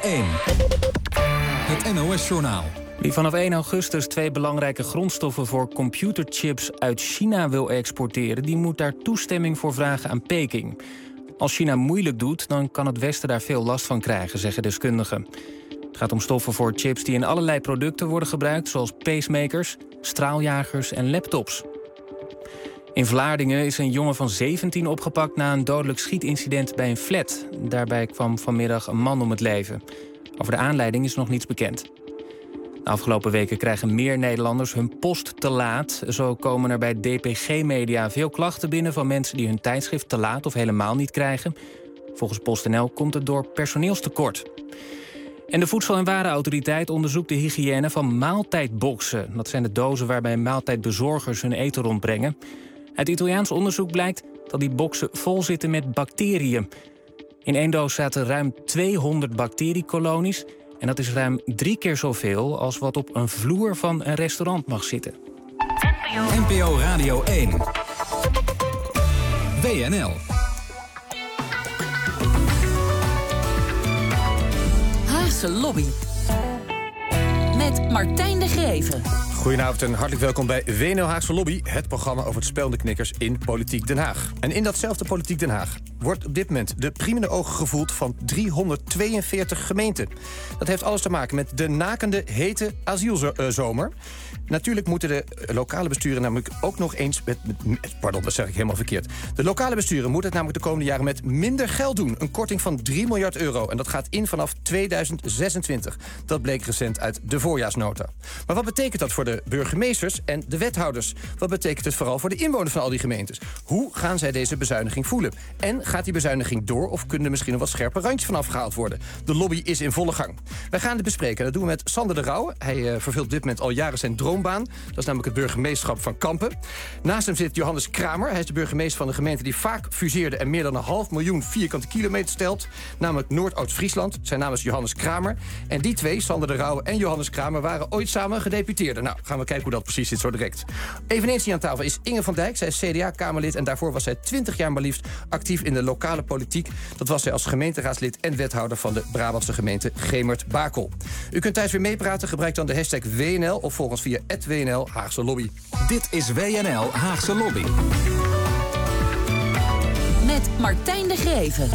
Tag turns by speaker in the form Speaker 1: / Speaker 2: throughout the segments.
Speaker 1: 1. Het NOS-journaal.
Speaker 2: Wie vanaf 1 augustus 2 belangrijke grondstoffen voor computerchips uit China wil exporteren, die moet daar toestemming voor vragen aan Peking. Als China moeilijk doet, dan kan het Westen daar veel last van krijgen, zeggen deskundigen. Het gaat om stoffen voor chips die in allerlei producten worden gebruikt, zoals pacemakers, straaljagers en laptops. In Vlaardingen is een jongen van 17 opgepakt na een dodelijk schietincident bij een flat. Daarbij kwam vanmiddag een man om het leven. Over de aanleiding is nog niets bekend. De afgelopen weken krijgen meer Nederlanders hun post te laat. Zo komen er bij DPG Media veel klachten binnen van mensen die hun tijdschrift te laat of helemaal niet krijgen. Volgens PostNL komt het door personeelstekort. En de Voedsel- en Warenautoriteit onderzoekt de hygiëne van maaltijdboxen. Dat zijn de dozen waarbij maaltijdbezorgers hun eten rondbrengen. Uit Italiaans onderzoek blijkt dat die boxen vol zitten met bacteriën. In 1 doos zaten ruim 200 bacteriekolonies. En dat is ruim 3 keer zoveel als wat op een vloer van een restaurant mag zitten.
Speaker 1: NPO Radio 1. WNL.
Speaker 3: Haagse Lobby. Met Martijn de Greven.
Speaker 4: Goedenavond en hartelijk welkom bij WNL Haagse Lobby, het programma over het spel en de knikkers in Politiek Den Haag. En in datzelfde Politiek Den Haag wordt op dit moment de priem in de ogen gevoeld van 342 gemeenten. Dat heeft alles te maken met de nakende, hete asielzomer. Natuurlijk moeten de lokale besturen namelijk ook nog eens pardon, dat zeg ik helemaal verkeerd. De lokale besturen moeten het namelijk de komende jaren met minder geld doen. Een korting van 3 miljard euro. En dat gaat in vanaf 2026. Dat bleek recent uit de voorjaarsnota. Maar wat betekent dat voor de burgemeesters en de wethouders? Wat betekent het vooral voor de inwoners van al die gemeentes? Hoe gaan zij deze bezuiniging voelen? En gaat die bezuiniging door of kunnen er misschien nog wat scherpe randjes van afgehaald worden? De lobby is in volle gang. Wij gaan het bespreken. Dat doen we met Sander de Rauwe. Hij vervult op dit moment al jaren zijn droombaan. Dat is namelijk het burgemeesterschap van Kampen. Naast hem zit Johannes Kramer. Hij is de burgemeester van de gemeente die vaak fuseerde en meer dan 500.000 vierkante kilometer stelt. Namelijk Noord-Oost-Friesland. Zijn naam is Johannes Kramer. En die twee, Sander de Rauwe en Johannes Kramer, waren ooit samen gedeputeerden. Nou, gaan we kijken hoe dat precies zit zo direct. Eveneens hier aan tafel is Inge van Dijk. Zij is CDA-Kamerlid en daarvoor was zij 20 jaar maar liefst actief in de lokale politiek. Dat was zij als gemeenteraadslid en wethouder van de Brabantse gemeente Gemert-Bakel. U kunt thuis weer meepraten. Gebruik dan de hashtag WNL of volg ons via @WNL Haagse Lobby.
Speaker 1: Dit is WNL Haagse Lobby.
Speaker 3: Met Martijn de Greven.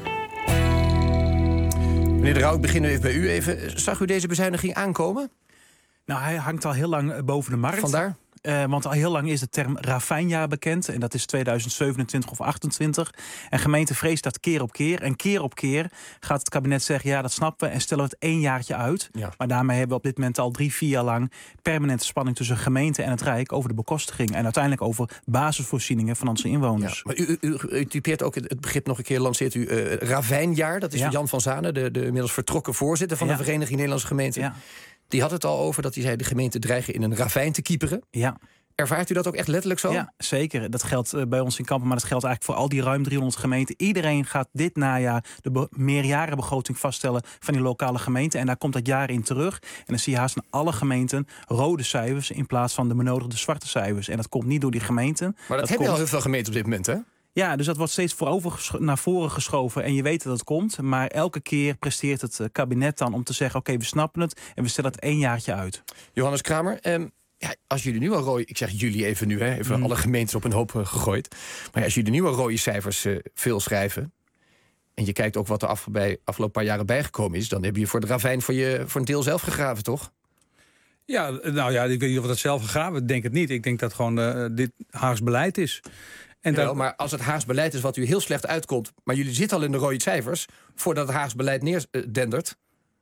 Speaker 4: Meneer de Rauw, ik begin even bij u even. Zag u deze bezuiniging aankomen?
Speaker 5: Nou, hij hangt al heel lang boven de markt.
Speaker 4: Vandaar?
Speaker 5: Want al heel lang is de term ravijnjaar bekend. En dat is 2027 of 28. En gemeente vreest dat keer op keer. En keer op keer gaat het kabinet zeggen, ja, dat snappen we. En stellen we het 1 jaartje uit. Ja. Maar daarmee hebben we op dit moment al 3-4 jaar lang permanente spanning tussen gemeente en het Rijk over de bekostiging. En uiteindelijk over basisvoorzieningen van onze inwoners.
Speaker 4: Ja, maar u typeert ook het begrip nog een keer, lanceert u ravijnjaar. Dat is Jan van Zanen, de inmiddels vertrokken voorzitter van de Vereniging Nederlandse Gemeenten. Ja. Die had het al over dat hij zei, de gemeenten dreigen in een ravijn te kieperen. Ja. Ervaart u dat ook echt letterlijk zo?
Speaker 5: Ja, zeker. Dat geldt bij ons in Kampen, maar dat geldt eigenlijk voor al die ruim 300 gemeenten. Iedereen gaat dit najaar de meerjarenbegroting vaststellen van die lokale gemeenten. En daar komt dat jaar in terug. En dan zie je haast in alle gemeenten rode cijfers in plaats van de benodigde zwarte cijfers. En dat komt niet door die gemeenten.
Speaker 4: Maar dat hebben al heel veel gemeenten op dit moment, hè?
Speaker 5: Ja, dus dat wordt steeds naar voren geschoven en je weet dat het komt. Maar elke keer presteert het kabinet dan om te zeggen, oké, we snappen het en we stellen het 1 jaartje uit.
Speaker 4: Johannes Kramer, als jullie nu al rode... Ik zeg jullie even nu, even alle gemeentes op een hoop gegooid. Maar als jullie nu al rode cijfers veel schrijven, en je kijkt ook wat er afgelopen paar jaren bijgekomen is, dan heb je voor de ravijn voor een deel zelf gegraven, toch?
Speaker 6: Ja, nou ja, ik weet niet of we dat zelf gegraven. Ik denk het niet. Ik denk dat gewoon dit Haags beleid is.
Speaker 4: Maar als het Haags beleid is wat u heel slecht uitkomt, maar jullie zitten al in de rode cijfers voordat het Haags beleid neerdendert.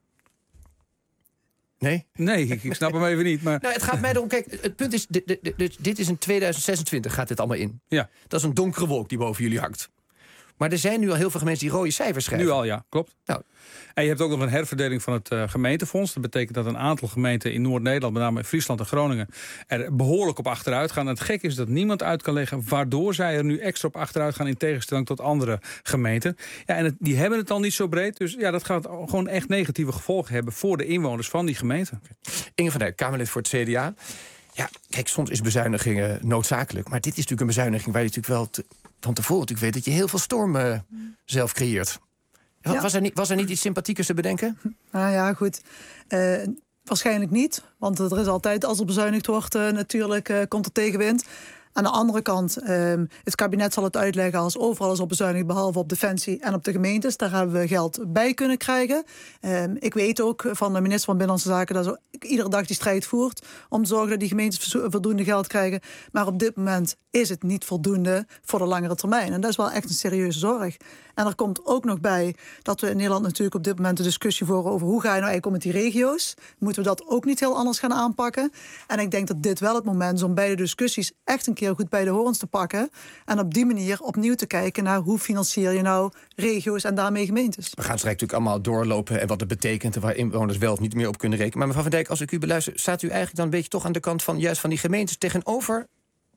Speaker 4: Nee?
Speaker 6: Nee, ik snap hem even niet. Maar
Speaker 4: nou, het gaat mij erom, kijk, het punt is, dit is in 2026 gaat dit allemaal in. Ja. Dat is een donkere wolk die boven jullie hangt. Maar er zijn nu al heel veel gemeenten die rode cijfers schrijven.
Speaker 6: Nu al, ja, klopt.
Speaker 4: Nou.
Speaker 6: En je hebt ook nog een herverdeling van het gemeentefonds. Dat betekent dat een aantal gemeenten in Noord-Nederland, met name Friesland en Groningen, er behoorlijk op achteruit gaan. En het gekke is dat niemand uit kan leggen waardoor zij er nu extra op achteruit gaan in tegenstelling tot andere gemeenten. Ja, en die hebben het al niet zo breed. Dus ja, dat gaat gewoon echt negatieve gevolgen hebben voor de inwoners van die gemeenten.
Speaker 4: Inge van Dijk, Kamerlid voor het CDA. Ja, kijk, soms is bezuinigingen noodzakelijk. Maar dit is natuurlijk een bezuiniging waar je natuurlijk wel van tevoren weet dat je heel veel storm zelf creëert. Was er niet iets sympathiekers te bedenken?
Speaker 7: Nou ja, goed. Waarschijnlijk niet. Want er is altijd, als er bezuinigd wordt, natuurlijk komt er tegenwind. Aan de andere kant, het kabinet zal het uitleggen als overal is op bezuinigd, behalve op Defensie en op de gemeentes. Daar hebben we geld bij kunnen krijgen. Ik weet ook van de minister van Binnenlandse Zaken dat ze iedere dag die strijd voert om te zorgen dat die gemeentes voldoende geld krijgen. Maar op dit moment is het niet voldoende voor de langere termijn. En dat is wel echt een serieuze zorg. En er komt ook nog bij dat we in Nederland natuurlijk op dit moment de discussie voeren over hoe ga je nou eigenlijk om met die regio's. Moeten we dat ook niet heel anders gaan aanpakken? En ik denk dat dit wel het moment is om beide discussies echt een keer goed bij de horens te pakken. En op die manier opnieuw te kijken naar hoe financier je nou regio's en daarmee gemeentes. We
Speaker 4: gaan straks natuurlijk allemaal doorlopen en wat het betekent en waar inwoners wel of niet meer op kunnen rekenen. Maar mevrouw Van Dijk, als ik u beluister, staat u eigenlijk dan een beetje toch aan de kant van juist van die gemeentes tegenover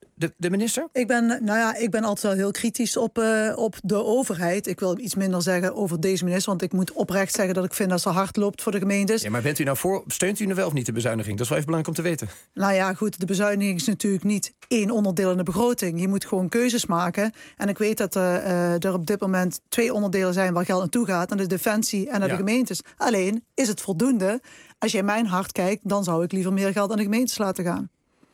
Speaker 4: de minister?
Speaker 7: Ik ben altijd wel heel kritisch op de overheid. Ik wil iets minder zeggen over deze minister, want ik moet oprecht zeggen dat ik vind dat ze hard loopt voor de gemeentes.
Speaker 4: Ja, maar bent u nou voor, steunt u nou wel of niet de bezuiniging? Dat is wel even belangrijk om te weten.
Speaker 7: Nou ja, goed, de bezuiniging is natuurlijk niet één onderdeel in de begroting. Je moet gewoon keuzes maken. En ik weet dat er op dit moment 2 onderdelen zijn waar geld naartoe gaat, naar de Defensie en naar de gemeentes. Alleen, is het voldoende? Als je in mijn hart kijkt, dan zou ik liever meer geld aan de gemeentes laten gaan.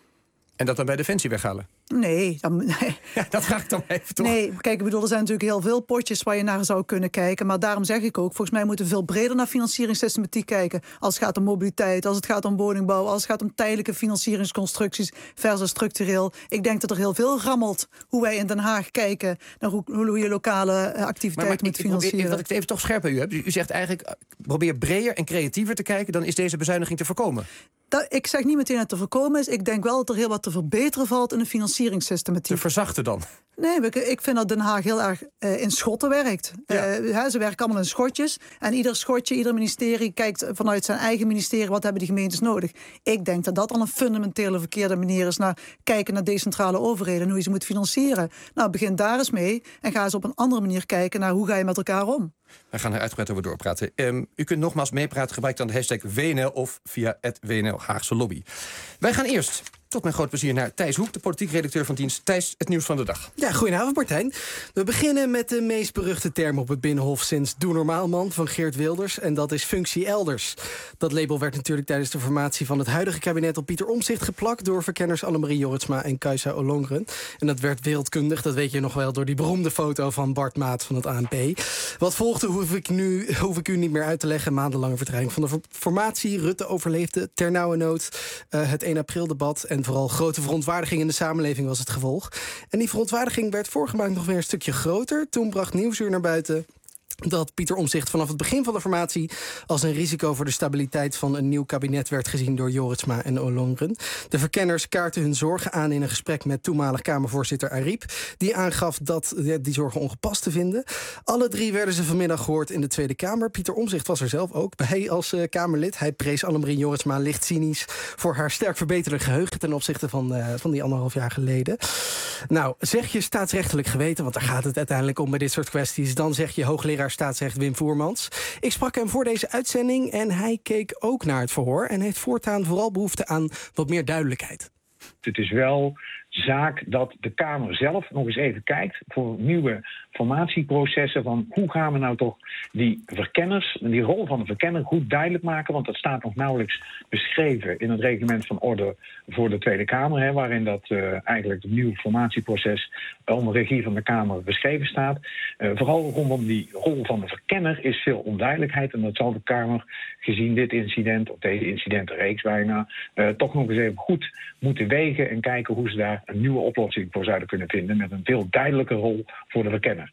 Speaker 4: En dat dan bij Defensie weghalen?
Speaker 7: Nee.
Speaker 4: Ja, dat vraag ik dan even toch.
Speaker 7: Nee, kijk, ik bedoel, er zijn natuurlijk heel veel potjes waar je naar zou kunnen kijken. Maar daarom zeg ik ook, volgens mij moeten we veel breder naar financieringssystematiek kijken. Als het gaat om mobiliteit, als het gaat om woningbouw, als het gaat om tijdelijke financieringsconstructies versus structureel. Ik denk dat er heel veel rammelt hoe wij in Den Haag kijken naar hoe je lokale activiteiten moet financieren.
Speaker 4: Dat ik het even toch scherp bij u heb. U zegt eigenlijk, probeer breder en creatiever te kijken, dan is deze bezuiniging te voorkomen.
Speaker 7: Ik zeg niet meteen dat het te voorkomen is. Ik denk wel dat er heel wat te verbeteren valt in de financieringssystematiek.
Speaker 4: Te verzachten dan?
Speaker 7: Nee, ik vind dat Den Haag heel erg in schotten werkt. Ja. Ze werken allemaal in schotjes. En ieder schotje, ieder ministerie kijkt vanuit zijn eigen ministerie wat hebben die gemeentes nodig. Ik denk dat dat al een fundamentele verkeerde manier is naar kijken naar decentrale overheden en hoe je ze moet financieren. Nou, begin daar eens mee en ga eens op een andere manier kijken naar hoe ga je met elkaar om.
Speaker 4: We gaan er uitgebreid over doorpraten. U kunt nogmaals meepraten, gebruik dan de hashtag WNL of via @WNL Haagse Lobby. Wij gaan eerst, tot mijn groot plezier, naar Thijs Hoek, de politiek redacteur van dienst. Thijs, het nieuws van de dag.
Speaker 8: Ja, goedenavond Martijn. We beginnen met de meest beruchte term op het Binnenhof sinds Doe Normaal Man van Geert Wilders. En dat is functie elders. Dat label werd natuurlijk tijdens de formatie van het huidige kabinet op Pieter Omtzigt geplakt door verkenners Annemarie Jorritsma en Kajsa Ollongren. En dat werd wereldkundig, dat weet je nog wel, door die beroemde foto van Bart Maat van het ANP. Wat volgde hoef ik u niet meer uit te leggen. Maandenlange vertraging van de formatie. Rutte overleefde ternauwernood het 1 april debat. En vooral grote verontwaardiging in de samenleving was het gevolg. En die verontwaardiging werd vorige maand nog weer een stukje groter. Toen bracht Nieuwsuur naar buiten dat Pieter Omtzigt vanaf het begin van de formatie als een risico voor de stabiliteit van een nieuw kabinet werd gezien door Jorritsma en Ollongren. De verkenners kaarten hun zorgen aan in een gesprek met toenmalig Kamervoorzitter Ariep, die aangaf dat die zorgen ongepast te vinden. Alle 3 werden ze vanmiddag gehoord in de Tweede Kamer. Pieter Omtzigt was er zelf ook bij als Kamerlid. Hij prees Annemarie Jorritsma licht cynisch voor haar sterk verbeterde geheugen ten opzichte van die 1,5 jaar geleden. Nou, zeg je staatsrechtelijk geweten, want daar gaat het uiteindelijk om bij dit soort kwesties, dan zeg je hoogleraar staatsrecht Wim Voermans. Ik sprak hem voor deze uitzending en hij keek ook naar het verhoor en heeft voortaan vooral behoefte aan wat meer duidelijkheid.
Speaker 9: Het is wel zaak dat de Kamer zelf nog eens even kijkt voor nieuwe formatieprocessen van hoe gaan we nou toch die verkenners, die rol van de verkenner goed duidelijk maken, want dat staat nog nauwelijks beschreven in het reglement van orde voor de Tweede Kamer, waarin dat eigenlijk het nieuwe formatieproces onder regie van de Kamer beschreven staat. Vooral rondom die rol van de verkenner is veel onduidelijkheid en dat zal de Kamer gezien dit incident, of deze incidentenreeks bijna, toch nog eens even goed moeten wegen en kijken hoe ze daar een nieuwe oplossing voor zouden kunnen vinden met een veel duidelijke rol voor de verkenner.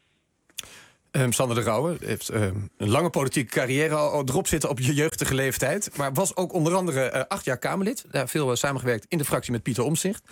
Speaker 4: Sander de Rauwe heeft een lange politieke carrière al erop zitten op je jeugdige leeftijd. Maar was ook onder andere 8 jaar Kamerlid. Daar veel samengewerkt in de fractie met Pieter Omtzigt.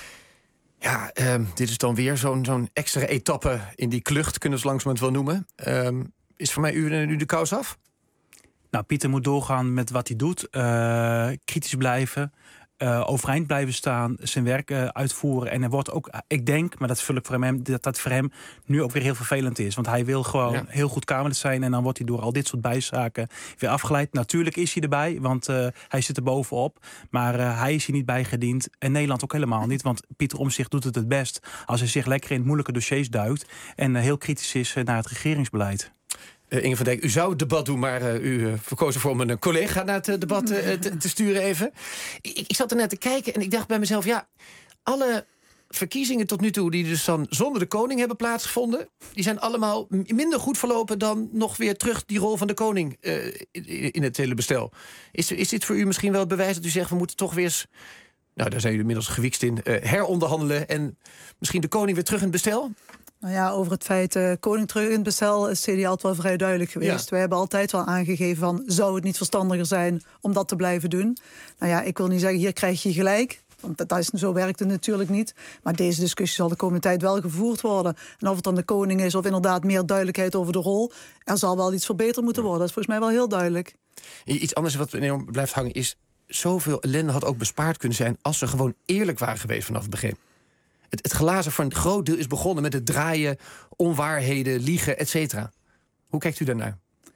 Speaker 4: Ja, dit is dan weer zo'n extra etappe in die klucht, kunnen we het langzamerhand wel noemen. Is voor mij nu de kous af?
Speaker 5: Nou, Pieter moet doorgaan met wat hij doet. Kritisch blijven. Overeind blijven staan, zijn werk uitvoeren. En er wordt ook, ik denk, maar dat vul ik voor hem, dat voor hem nu ook weer heel vervelend is. Want hij wil gewoon heel goed Kamerlid zijn en dan wordt hij door al dit soort bijzaken weer afgeleid. Natuurlijk is hij erbij, want hij zit er bovenop. Maar hij is hier niet bijgediend. En Nederland ook helemaal niet, want Pieter Omtzigt doet het best als hij zich lekker in moeilijke dossiers duikt en heel kritisch is naar het regeringsbeleid.
Speaker 4: Inge van Dijk, u zou het debat doen, maar u verkoos ervoor om een collega naar het debat te sturen even. Ik zat er net te kijken en ik dacht bij mezelf, ja, alle verkiezingen tot nu toe die dus dan zonder de koning hebben plaatsgevonden, die zijn allemaal minder goed verlopen dan nog weer terug die rol van de koning in het hele bestel. Is dit voor u misschien wel het bewijs dat u zegt, we moeten toch weer eens, nou daar zijn jullie inmiddels gewiekst in, heronderhandelen en misschien de koning weer terug in het bestel?
Speaker 7: Nou ja, over het feit koning terug in het bestel is CDA altijd wel vrij duidelijk geweest. Ja. Wij hebben altijd wel aangegeven van, zou het niet verstandiger zijn om dat te blijven doen? Nou ja, ik wil niet zeggen, hier krijg je gelijk. Want zo werkt het natuurlijk niet. Maar deze discussie zal de komende tijd wel gevoerd worden. En of het dan de koning is of inderdaad meer duidelijkheid over de rol, er zal wel iets verbeterd moeten worden. Dat is volgens mij wel heel duidelijk.
Speaker 4: Iets anders wat enorm blijft hangen is, zoveel ellende had ook bespaard kunnen zijn als ze gewoon eerlijk waren geweest vanaf het begin. Het glazen voor een groot deel is begonnen met het draaien, onwaarheden, liegen, et cetera. Hoe kijkt u daarnaar?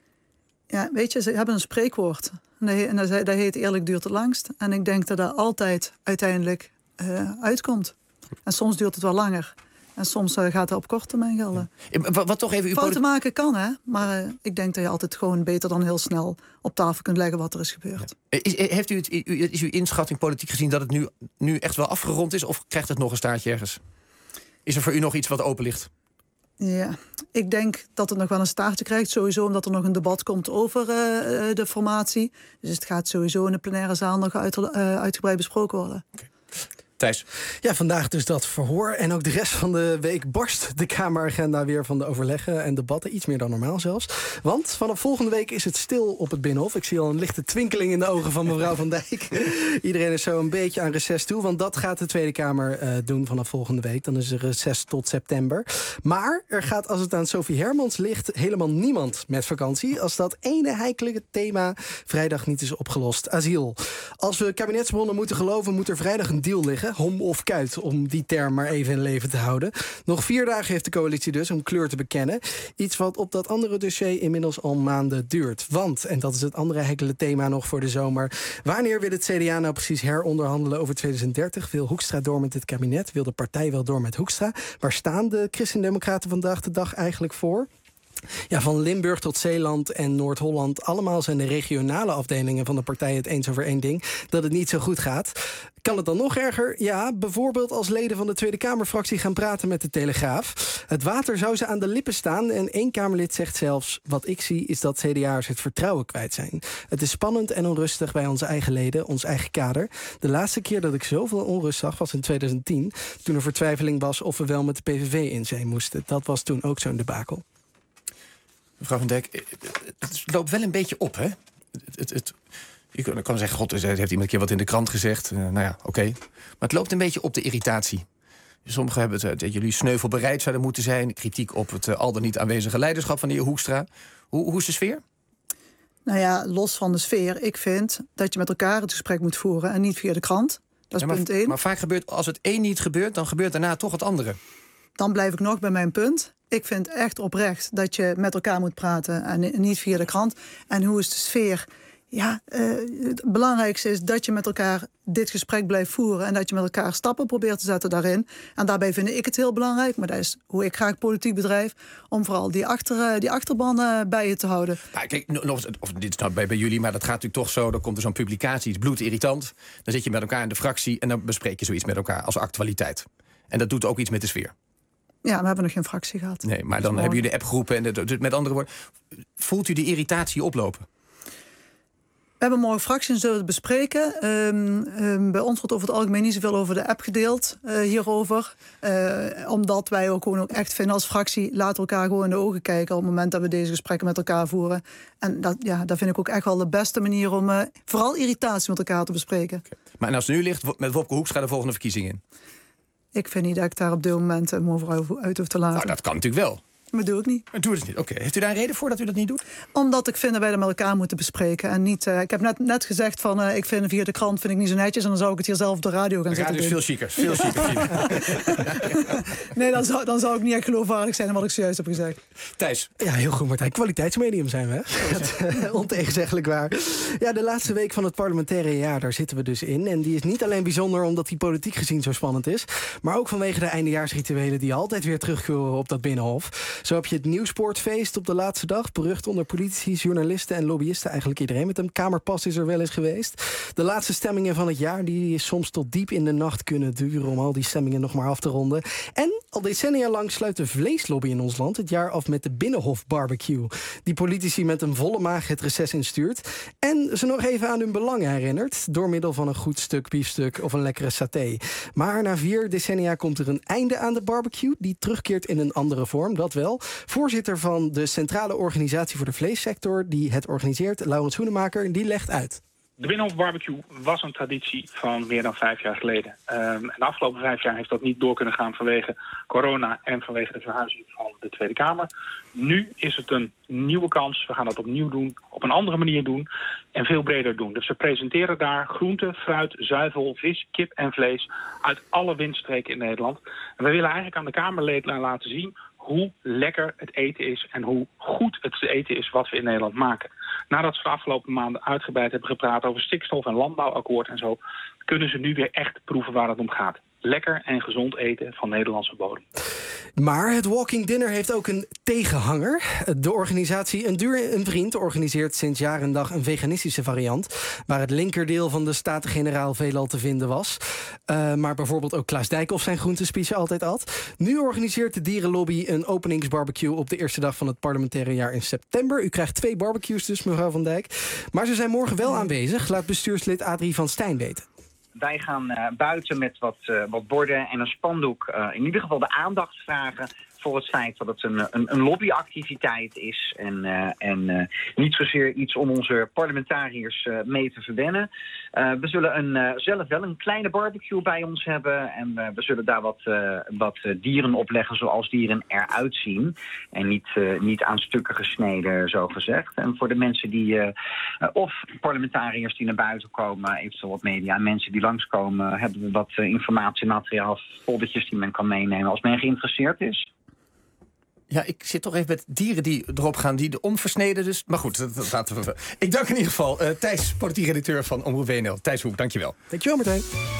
Speaker 7: Ja, weet je, ze hebben een spreekwoord. En dat heet eerlijk duurt het langst. En ik denk dat dat altijd uiteindelijk uitkomt. En soms duurt het wel langer. En soms gaat het op korte termijn gelden.
Speaker 4: Wat toch even
Speaker 7: fouten maken kan, hè. Maar ik denk dat je altijd gewoon beter dan heel snel op tafel kunt leggen wat er is gebeurd.
Speaker 4: Ja. Is uw inschatting politiek gezien dat het nu echt wel afgerond is? Of krijgt het nog een staartje ergens? Is er voor u nog iets wat open ligt?
Speaker 7: Ja, ik denk dat het nog wel een staartje krijgt. Sowieso omdat er nog een debat komt over de formatie. Dus het gaat sowieso in de plenaire zaal nog uitgebreid besproken worden.
Speaker 4: Okay. Thijs?
Speaker 8: Ja, vandaag dus dat verhoor. En ook de rest van de week barst de Kameragenda weer van de overleggen en debatten. Iets meer dan normaal zelfs. Want vanaf volgende week is het stil op het Binnenhof. Ik zie al een lichte twinkeling in de ogen van mevrouw Van Dijk. Iedereen is zo een beetje aan reces toe. Want dat gaat de Tweede Kamer doen vanaf volgende week. Dan is er reces tot september. Maar er gaat, als het aan Sophie Hermans ligt, helemaal niemand met vakantie. Als dat ene heikele thema vrijdag niet is opgelost. Asiel. Als we kabinetsbronnen moeten geloven, moet er vrijdag een deal liggen. Hom of kuit, om die term maar even in leven te houden. Nog 4 dagen heeft de coalitie dus om kleur te bekennen. Iets wat op dat andere dossier inmiddels al maanden duurt. Want, en dat is het andere heikele thema nog voor de zomer, wanneer wil het CDA nou precies heronderhandelen over 2030? Wil Hoekstra door met dit kabinet? Wil de partij wel door met Hoekstra? Waar staan de Christen-Democraten vandaag de dag eigenlijk voor? Ja, van Limburg tot Zeeland en Noord-Holland, allemaal zijn de regionale afdelingen van de partij het eens over één ding, dat het niet zo goed gaat. Kan het dan nog erger? Ja, bijvoorbeeld als leden van de Tweede Kamerfractie gaan praten met de Telegraaf. Het water zou ze aan de lippen staan en 1 Kamerlid zegt zelfs, wat ik zie is dat CDA'ers het vertrouwen kwijt zijn. Het is spannend en onrustig bij onze eigen leden, ons eigen kader. De laatste keer dat ik zoveel onrust zag was in 2010, toen er vertwijfeling was of we wel met de PVV in zee moesten. Dat was toen ook zo'n debakel.
Speaker 4: Mevrouw Van Dijk, het loopt wel een beetje op, hè? Je kan zeggen, god, heeft iemand een keer wat in de krant gezegd. Nou ja, oké. Maar het loopt een beetje op de irritatie. Sommigen hebben het dat jullie sneuvelbereid zouden moeten zijn. Kritiek op het al dan niet aanwezige leiderschap van de heer Hoekstra. Hoe is de sfeer?
Speaker 7: Nou ja, los van de sfeer. Ik vind dat je met elkaar het gesprek moet voeren en niet via de krant. Dat is punt 1.
Speaker 4: Maar vaak gebeurt, als het een niet gebeurt, dan gebeurt daarna toch het andere.
Speaker 7: Dan blijf ik nog bij mijn punt. Ik vind echt oprecht dat je met elkaar moet praten en niet via de krant. En hoe is de sfeer? Ja, het belangrijkste is dat je met elkaar dit gesprek blijft voeren en dat je met elkaar stappen probeert te zetten daarin. En daarbij vind ik het heel belangrijk, maar dat is hoe ik graag politiek bedrijf, om vooral die achterban bij je te houden.
Speaker 4: Nou, kijk, of dit is nou bij jullie, maar dat gaat natuurlijk toch zo. Dan komt er zo'n publicatie, iets bloedirritant. Dan zit je met elkaar in de fractie en dan bespreek je zoiets met elkaar als actualiteit. En dat doet ook iets met de sfeer.
Speaker 7: Ja, we hebben nog geen fractie gehad.
Speaker 4: Nee, maar dan hebben jullie de appgroepen. En met andere woorden, voelt u die irritatie oplopen?
Speaker 7: We hebben morgen fractie en zullen het bespreken. Bij ons wordt over het algemeen niet zoveel over de app gedeeld hierover. Omdat wij ook gewoon echt vinden als fractie, laten elkaar gewoon in de ogen kijken op het moment dat we deze gesprekken met elkaar voeren. En dat vind ik ook echt wel de beste manier om vooral irritatie met elkaar te bespreken. Okay.
Speaker 4: Maar en als het nu ligt, met Wopke Hoekstra de volgende verkiezingen in?
Speaker 7: Ik vind niet dat ik daar op dit moment een over uit hoef te laten.
Speaker 4: Nou, dat kan natuurlijk wel.
Speaker 7: Maar doe ik niet.
Speaker 4: Maar doe het niet. Oké. Heeft u daar een reden voor dat u dat niet doet?
Speaker 7: Omdat ik vind dat wij dat met elkaar moeten bespreken. En niet, ik heb net gezegd van ik vind via de krant vind ik niet zo netjes. En dan zou ik het hier zelf op de radio gaan zetten.
Speaker 4: De radio is veel chiquer. Veel chiquer.
Speaker 7: Nee, dan zou ik niet echt geloofwaardig zijn in wat ik zojuist heb gezegd.
Speaker 4: Thijs.
Speaker 8: Ja, heel goed, Martijn. Kwaliteitsmedium zijn we. Ontegenzeggelijk waar. Ja, de laatste week van het parlementaire jaar, daar zitten we dus in. En die is niet alleen bijzonder omdat die politiek gezien zo spannend is, maar ook vanwege de eindejaarsrituelen die altijd weer terugkomen op dat Binnenhof. Zo heb je het Nieuwsportfeest op de laatste dag. Berucht onder politici, journalisten en lobbyisten. Eigenlijk iedereen met een kamerpas is er wel eens geweest. De laatste stemmingen van het jaar die soms tot diep in de nacht kunnen duren... om al die stemmingen nog maar af te ronden. En al decennia lang sluit de vleeslobby in ons land het jaar af met de Binnenhof barbecue. Die politici met een volle maag het reces instuurt. En ze nog even aan hun belangen herinnert... door middel van een goed stuk biefstuk of een lekkere saté. Maar na 4 decennia komt er een einde aan de barbecue... die terugkeert in een andere vorm, dat wel. Voorzitter van de Centrale Organisatie voor de Vleessector... die het organiseert, Laurens Hoenemaker, die legt uit.
Speaker 10: De Binnenhof barbecue was een traditie van meer dan 5 jaar geleden. En de afgelopen 5 jaar heeft dat niet door kunnen gaan vanwege corona... en vanwege de verhuizing van de Tweede Kamer. Nu is het een nieuwe kans. We gaan dat opnieuw doen, op een andere manier doen en veel breder doen. Dus we presenteren daar groente, fruit, zuivel, vis, kip en vlees... uit alle windstreken in Nederland. En we willen eigenlijk aan de Kamerleden laten zien... hoe lekker het eten is en hoe goed het eten is wat we in Nederland maken. Nadat ze de afgelopen maanden uitgebreid hebben gepraat over stikstof- en landbouwakkoord en zo... kunnen ze nu weer echt proeven waar het om gaat. Lekker en gezond eten van Nederlandse bodem.
Speaker 8: Maar het Walking Dinner heeft ook een tegenhanger. De organisatie Een Duur een Vriend organiseert sinds jaar en dag een veganistische variant... waar het linkerdeel van de Staten-Generaal veelal te vinden was. Maar bijvoorbeeld ook Klaas Dijkhoff zijn groentespiesje altijd at. Nu organiseert de dierenlobby een openingsbarbecue... op de eerste dag van het parlementaire jaar in september. U krijgt 2 barbecues dus, mevrouw Van Dijk. Maar ze zijn morgen wel aanwezig, laat bestuurslid Adrie van Stijn weten.
Speaker 11: Wij gaan buiten met wat borden en een spandoek in ieder geval de aandacht vragen... voor het feit dat het een lobbyactiviteit is... en niet zozeer iets om onze parlementariërs mee te verwennen. We zullen zelf wel een kleine barbecue bij ons hebben... en we zullen daar wat dieren opleggen zoals dieren eruit zien... en niet aan stukken gesneden, zo gezegd. En voor de mensen die... of parlementariërs die naar buiten komen, eventueel wat media... en mensen die langskomen, hebben we wat informatiemateriaal... foldertjes die men kan meenemen als men geïnteresseerd is.
Speaker 4: Ja, ik zit toch even met dieren die erop gaan, die onversneden dus. Maar goed, dat laten we. Ik dank in ieder geval Thijs, politiek redacteur van Omroep WNL. Thijs Hoek, dankjewel.
Speaker 8: Dankjewel, Martijn.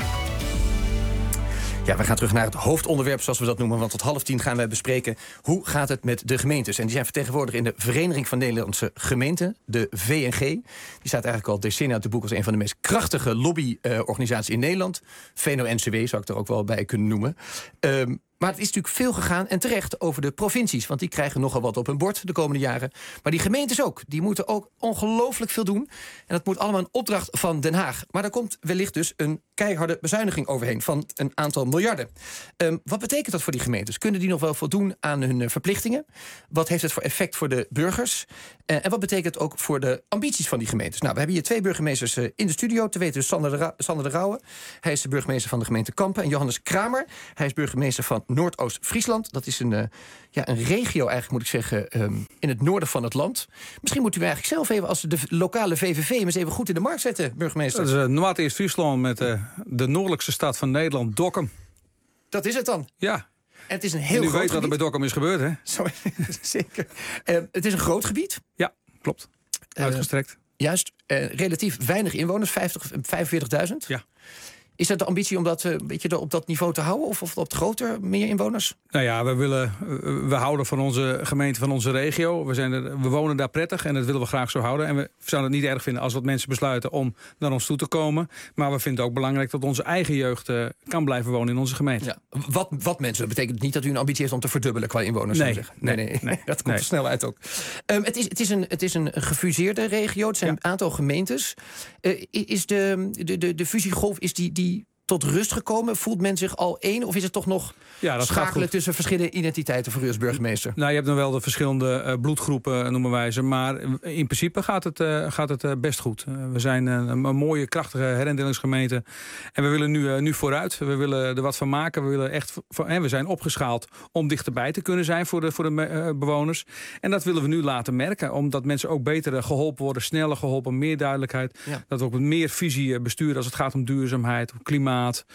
Speaker 4: Ja, we gaan terug naar het hoofdonderwerp, zoals we dat noemen. Want tot 12:30 gaan wij bespreken hoe gaat het met de gemeentes. En die zijn vertegenwoordigd in de Vereniging van Nederlandse Gemeenten, de VNG. Die staat eigenlijk al decennia te boek als een van de meest krachtige lobbyorganisaties in Nederland. VNO-NCW zou ik er ook wel bij kunnen noemen. Maar het is natuurlijk veel gegaan en terecht over de provincies. Want die krijgen nogal wat op hun bord de komende jaren. Maar die gemeentes ook. Die moeten ook ongelooflijk veel doen. En dat moet allemaal een opdracht van Den Haag. Maar daar komt wellicht dus een keiharde bezuiniging overheen van een aantal miljarden. Wat betekent dat voor die gemeentes? Kunnen die nog wel voldoen aan hun verplichtingen? Wat heeft het voor effect voor de burgers? En wat betekent het ook voor de ambities van die gemeentes? Nou, we hebben hier 2 burgemeesters in de studio. Te weten dus Sander de Rauwe. Hij is de burgemeester van de gemeente Kampen. En Johannes Kramer. Hij is burgemeester van Noordoost-Friesland. Dat is een regio eigenlijk, moet ik zeggen, in het noorden van het land. Misschien moet u eigenlijk zelf even als de lokale VVV eens even goed in de markt zetten, burgemeester.
Speaker 6: Dat is Noord-Oost-Friesland met de noordelijkste stad van Nederland, Dokkum.
Speaker 4: Dat is het dan?
Speaker 6: Ja.
Speaker 4: En het is een heel groot
Speaker 6: gebied. U weet wat er bij Dokkum is gebeurd, hè?
Speaker 4: Zo, zeker. Het is een groot gebied.
Speaker 6: Ja, klopt. Uitgestrekt.
Speaker 4: Juist. Relatief weinig inwoners, 45.000.
Speaker 6: Ja.
Speaker 4: Is dat de ambitie om dat een beetje op dat niveau te houden? Of op groter, meer inwoners?
Speaker 6: Nou ja, we houden van onze gemeente, van onze regio. We wonen daar prettig en dat willen we graag zo houden. En we zouden het niet erg vinden als wat mensen besluiten om naar ons toe te komen. Maar we vinden het ook belangrijk dat onze eigen jeugd kan blijven wonen in onze gemeente.
Speaker 4: Ja. Wat mensen? Dat betekent niet dat u een ambitie heeft om te verdubbelen qua inwoners? Nee. Dat komt er snel uit ook. Het is een gefuseerde regio. Het zijn een aantal gemeentes. Is de fusiegolf, is die tot rust gekomen? Voelt men zich al één? Of is het toch nog schakelen tussen verschillende identiteiten voor u als burgemeester?
Speaker 6: Nou, je hebt dan wel de verschillende bloedgroepen, noemen wij ze. Maar in principe gaat het best goed. We zijn een mooie, krachtige herindelingsgemeente. En we willen nu vooruit. We willen er wat van maken. We zijn opgeschaald om dichterbij te kunnen zijn voor de bewoners. En dat willen we nu laten merken. Omdat mensen ook beter geholpen worden, sneller geholpen, meer duidelijkheid. Ja. Dat we ook met meer visie besturen als het gaat om duurzaamheid, om klimaat.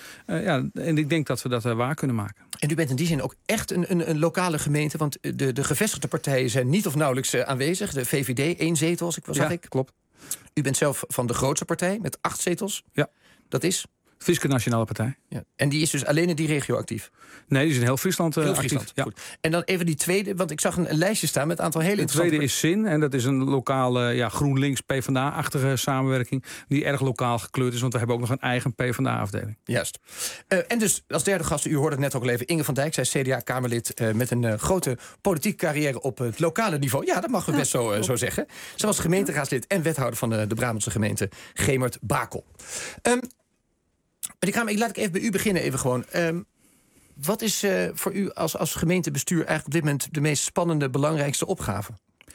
Speaker 6: En ik denk dat we dat waar kunnen maken.
Speaker 4: En u bent in die zin ook echt een lokale gemeente, want de gevestigde partijen zijn niet of nauwelijks aanwezig. De VVD, 1 zetel, zag ik.
Speaker 6: Klopt.
Speaker 4: U bent zelf van de grootste partij met 8 zetels.
Speaker 6: Ja.
Speaker 4: Dat is?
Speaker 6: Fiske Nationale Partij.
Speaker 4: Ja. En die is dus alleen in die regio actief?
Speaker 6: Nee, die is in heel Friesland
Speaker 4: heel
Speaker 6: actief.
Speaker 4: Friesland.
Speaker 6: Ja.
Speaker 4: Goed. En dan even die tweede, want ik zag een lijstje staan met een aantal hele interessante...
Speaker 6: De tweede is Zin, en dat is een lokale GroenLinks PvdA-achtige samenwerking... die erg lokaal gekleurd is, want we hebben ook nog een eigen PvdA-afdeling.
Speaker 4: Juist. En dus als derde gast, u hoorde het net ook al even, Inge van Dijk. Zij is CDA-Kamerlid met een grote politieke carrière op het lokale niveau. Ja, dat mag we best zo zeggen. Ze was gemeenteraadslid en wethouder van de Brabantse gemeente Gemert-Bakel. Laat ik even bij u beginnen even gewoon. Wat is voor u als gemeentebestuur eigenlijk op dit moment de meest spannende, belangrijkste opgave?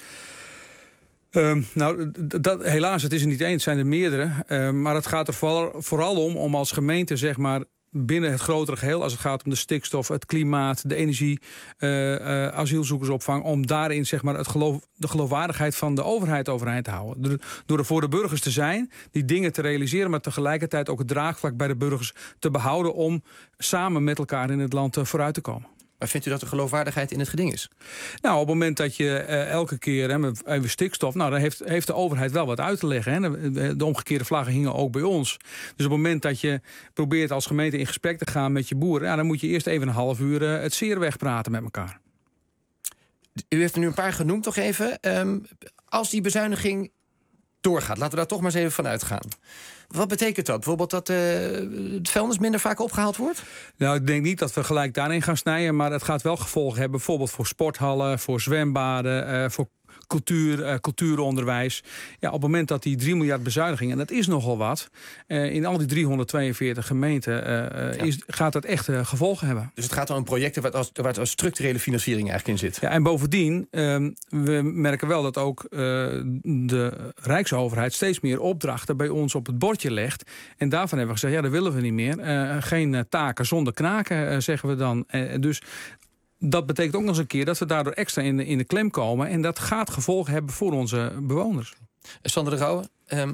Speaker 6: Helaas, het is er niet één, het zijn er meerdere. Maar het gaat er vooral om als gemeente, zeg maar, binnen het grotere geheel, als het gaat om de stikstof, het klimaat, de energie, asielzoekersopvang, om daarin, zeg maar, de geloofwaardigheid van de overheid overeind te houden. Door er voor de burgers te zijn, die dingen te realiseren, maar tegelijkertijd ook het draagvlak bij de burgers te behouden om samen met elkaar in het land vooruit te komen.
Speaker 4: Maar vindt u dat de geloofwaardigheid in het geding is?
Speaker 6: Nou, op het moment dat je elke keer even stikstof... nou, dan heeft de overheid wel wat uit te leggen. Hè. De omgekeerde vlaggen hingen ook bij ons. Dus op het moment dat je probeert als gemeente in gesprek te gaan met je boeren... Ja, dan moet je eerst even een half uur het zeer wegpraten met elkaar.
Speaker 4: U heeft er nu een paar genoemd, toch even. Als die bezuiniging doorgaat, laten we daar toch maar eens even van uitgaan. Wat betekent dat? Bijvoorbeeld dat het vuilnis minder vaak opgehaald wordt? Nou, ik denk niet dat we gelijk daarin gaan snijden, maar het gaat wel gevolgen hebben, bijvoorbeeld voor sporthallen, voor zwembaden, voor cultuuronderwijs. Ja, op het moment dat die 3 miljard bezuiniging, en dat is nogal wat, in al die 342 gemeenten gaat dat echt gevolgen hebben. Dus het gaat om projecten waar als structurele financiering eigenlijk in zit.
Speaker 6: Ja, en bovendien, we merken wel dat ook de Rijksoverheid steeds meer opdrachten bij ons op het bordje legt. En daarvan hebben we gezegd, ja, dat willen we niet meer. Geen taken zonder knaken, zeggen we dan. Dus dat betekent ook nog eens een keer dat we daardoor extra in de klem komen. En dat gaat gevolgen hebben voor onze bewoners.
Speaker 4: Sander de Rauwe,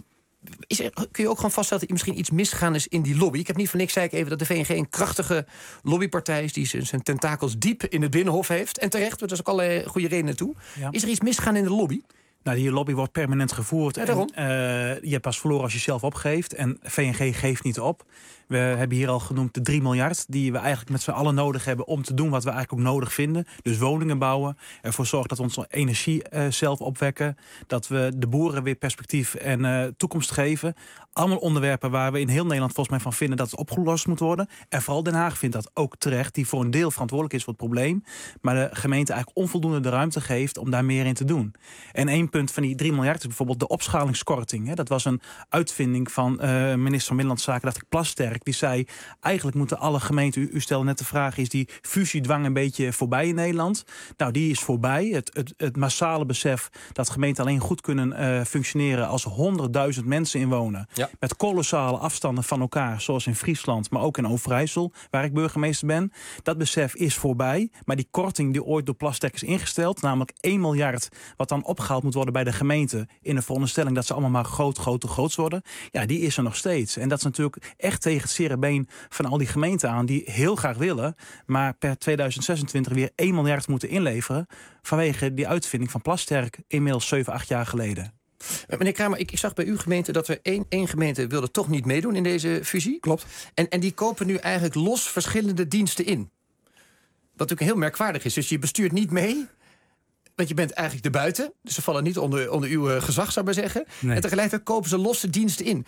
Speaker 4: kun je ook gewoon vaststellen dat er misschien iets misgegaan is in die lobby? Ik heb niet voor niks, zei ik even, dat de VNG een krachtige lobbypartij is die zijn tentakels diep in het Binnenhof heeft. En terecht, er is ook allerlei goede redenen toe. Ja. Is er iets misgegaan in de lobby?
Speaker 5: Nou, die lobby wordt permanent gevoerd.
Speaker 4: Ja, daarom.
Speaker 5: Je hebt pas verloren als je zelf opgeeft. En VNG geeft niet op. We hebben hier al genoemd de 3 miljard... die we eigenlijk met z'n allen nodig hebben om te doen wat we eigenlijk ook nodig vinden. Dus woningen bouwen. Ervoor zorgen dat we onze energie zelf opwekken. Dat we de boeren weer perspectief en toekomst geven. Allemaal onderwerpen waar we in heel Nederland volgens mij van vinden dat het opgelost moet worden. En vooral Den Haag vindt dat ook terecht. Die voor een deel verantwoordelijk is voor het probleem. Maar de gemeente eigenlijk onvoldoende de ruimte geeft om daar meer in te doen. En 1 punt van die 3 miljard is bijvoorbeeld de opschalingskorting. Dat was een uitvinding van minister van Binnenlandse Zaken, dacht ik, Plasterk. Die zei, eigenlijk moeten alle gemeenten, u stelde net de vraag, is die fusiedwang een beetje voorbij in Nederland? Nou, die is voorbij. Het massale besef dat gemeenten alleen goed kunnen functioneren als 100.000 mensen inwonen. Ja. Met kolossale afstanden van elkaar, zoals in Friesland, maar ook in Overijssel, waar ik burgemeester ben. Dat besef is voorbij. Maar die korting die ooit door Plasterk is ingesteld, namelijk 1 miljard, wat dan opgehaald moet worden bij de gemeente in de veronderstelling dat ze allemaal maar groot worden. Ja, die is er nog steeds. En dat is natuurlijk echt tegen het zere been van al die gemeenten aan die heel graag willen, maar per 2026 weer 1 miljard moeten inleveren vanwege die uitvinding van Plasterk inmiddels 7-8 jaar geleden.
Speaker 4: Meneer Kramer, ik zag bij uw gemeente dat er één gemeente wilde toch niet meedoen in deze fusie.
Speaker 6: Klopt.
Speaker 4: En die kopen nu eigenlijk los verschillende diensten in. Wat natuurlijk heel merkwaardig is. Dus je bestuurt niet mee, want je bent eigenlijk erbuiten. Dus ze vallen niet onder uw gezag, zou ik maar zeggen. Nee. En tegelijkertijd kopen ze losse diensten in.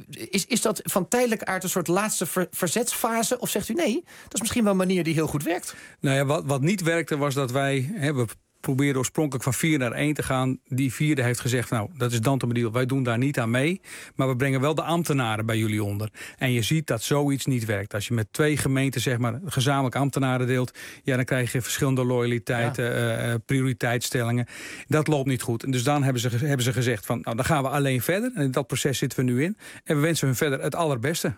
Speaker 4: Is dat van tijdelijke aard een soort laatste verzetsfase? Of zegt u nee, dat is misschien wel een manier die heel goed werkt?
Speaker 6: Nou ja, wat niet werkte was dat wij probeerden oorspronkelijk van 4 naar 1 te gaan. Die 4e heeft gezegd, nou, dat is dan te bedoelen. Wij doen daar niet aan mee, maar we brengen wel de ambtenaren bij jullie onder. En je ziet dat zoiets niet werkt. Als je met 2 gemeenten, zeg maar, gezamenlijk ambtenaren deelt, ja, dan krijg je verschillende loyaliteiten, prioriteitsstellingen. Dat loopt niet goed. En dus dan hebben ze gezegd van, nou, dan gaan we alleen verder. En in dat proces zitten we nu in. En we wensen hun verder het allerbeste.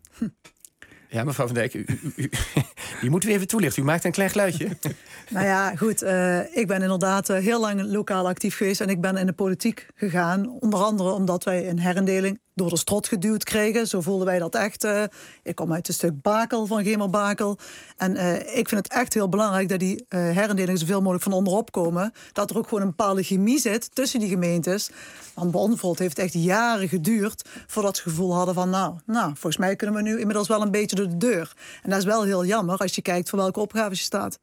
Speaker 4: Ja, mevrouw Van Dijk, die moeten we even toelichten. U maakt een klein geluidje.
Speaker 7: Nou ja, goed. Ik ben inderdaad heel lang lokaal actief geweest en ik ben in de politiek gegaan. Onder andere omdat wij een herindeling door de strot geduwd krijgen. Zo voelden wij dat echt. Ik kom uit een stuk Bakel, van Gemer-Bakel. En ik vind het echt heel belangrijk dat die herindelingen zoveel mogelijk van onderop komen. Dat er ook gewoon een bepaalde chemie zit tussen die gemeentes. Want bij ons bijvoorbeeld heeft het echt jaren geduurd voordat ze het gevoel hadden van nou, volgens mij kunnen we nu inmiddels wel een beetje door de deur. En dat is wel heel jammer als je kijkt voor welke opgaves je staat.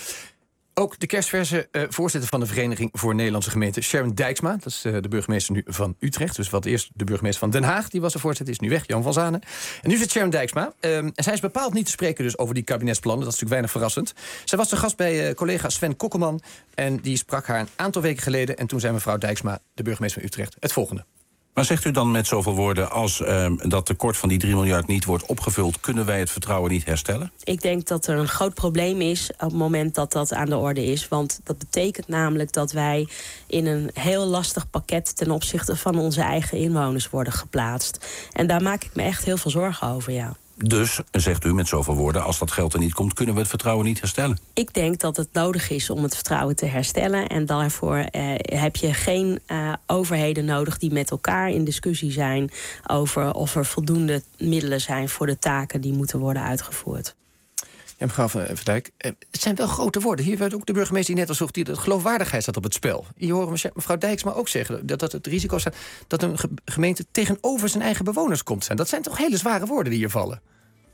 Speaker 4: Ook de kerstverse voorzitter van de Vereniging voor Nederlandse Gemeenten, Sharon Dijksma. Dat is de burgemeester nu van Utrecht. Dus wat eerst de burgemeester van Den Haag, die was de voorzitter, is nu weg, Jan van Zanen. En nu zit Sharon Dijksma. En zij is bepaald niet te spreken dus over die kabinetsplannen. Dat is natuurlijk weinig verrassend. Zij was de gast bij collega Sven Kokkelman. En die sprak haar een aantal weken geleden. En toen zei mevrouw Dijksma, de burgemeester van Utrecht, het volgende.
Speaker 12: Maar zegt u dan met zoveel woorden als dat tekort van die 3 miljard niet wordt opgevuld, kunnen wij het vertrouwen niet herstellen?
Speaker 13: Ik denk dat er een groot probleem is op het moment dat dat aan de orde is. Want dat betekent namelijk dat wij in een heel lastig pakket ten opzichte van onze eigen inwoners worden geplaatst. En daar maak ik me echt heel veel zorgen over, ja.
Speaker 12: Dus, zegt u met zoveel woorden, als dat geld er niet komt, kunnen we het vertrouwen niet herstellen?
Speaker 13: Ik denk dat het nodig is om het vertrouwen te herstellen. En daarvoor heb je geen overheden nodig die met elkaar in discussie zijn over of er voldoende middelen zijn voor de taken die moeten worden uitgevoerd.
Speaker 4: Ja, mevrouw Van Dijk, het zijn wel grote woorden. Hier werd ook de burgemeester die net al zocht, de geloofwaardigheid staat op het spel. Hier horen we mevrouw Dijksma ook zeggen dat het risico staat dat een gemeente tegenover zijn eigen bewoners komt. Dat zijn toch hele zware woorden die hier vallen?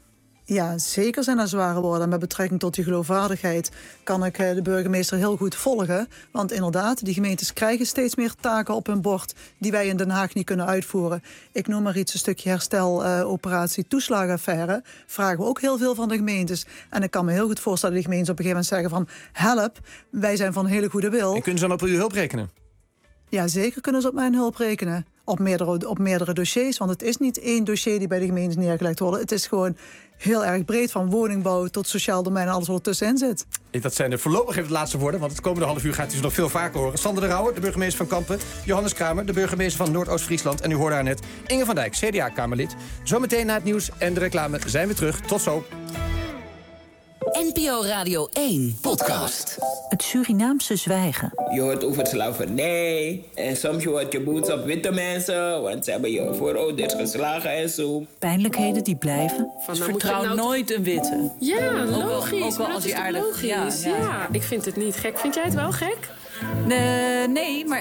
Speaker 7: Ja, zeker zijn dat zware woorden. En met betrekking tot die geloofwaardigheid kan ik de burgemeester heel goed volgen. Want inderdaad, die gemeentes krijgen steeds meer taken op hun bord die wij in Den Haag niet kunnen uitvoeren. Ik noem maar iets, een stukje hersteloperatie, toeslagenaffaire. Vragen we ook heel veel van de gemeentes. En ik kan me heel goed voorstellen dat de gemeentes op een gegeven moment zeggen van help, wij zijn van hele goede wil.
Speaker 4: En kunnen ze dan op uw hulp rekenen?
Speaker 7: Ja, zeker kunnen ze op mijn hulp rekenen. Op meerdere dossiers. Want het is niet één dossier die bij de gemeentes neergelegd wordt. Het is gewoon heel erg breed, van woningbouw tot sociaal domein en alles wat er tussenin zit.
Speaker 4: Dat zijn er voorlopig even de laatste woorden, want het komende half uur gaat u ze nog veel vaker horen. Sander de Rauwe, de burgemeester van Kampen. Johannes Kramer, de burgemeester van Noordoost-Friesland. En u hoorde haar net, Inge van Dijk, CDA-Kamerlid. Zometeen na het nieuws en de reclame zijn we terug. Tot zo.
Speaker 3: NPO Radio 1 podcast.
Speaker 14: Het Surinaamse zwijgen.
Speaker 15: Je hoort over slavernij. En soms hoort je boodschap witte mensen, want ze hebben je voorouders geslagen en zo.
Speaker 14: Pijnlijkheden die blijven.
Speaker 16: Dus vertrouw nooit een witte.
Speaker 17: Ja, logisch.
Speaker 16: Ook wel als hij aardig...
Speaker 17: Logisch. Ja, ik vind het niet gek. Vind jij het wel gek?
Speaker 14: Nee, maar...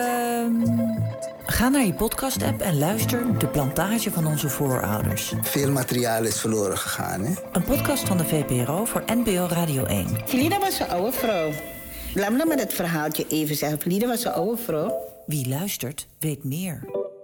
Speaker 14: Ga naar je podcast-app en luister De Plantage van onze voorouders.
Speaker 18: Veel materiaal is verloren gegaan, hè?
Speaker 14: Een podcast van de VPRO voor NPO Radio 1.
Speaker 19: Lida was een oude vrouw. Laat me dan met het verhaaltje even zeggen. Lida was een oude vrouw.
Speaker 14: Wie luistert, weet meer.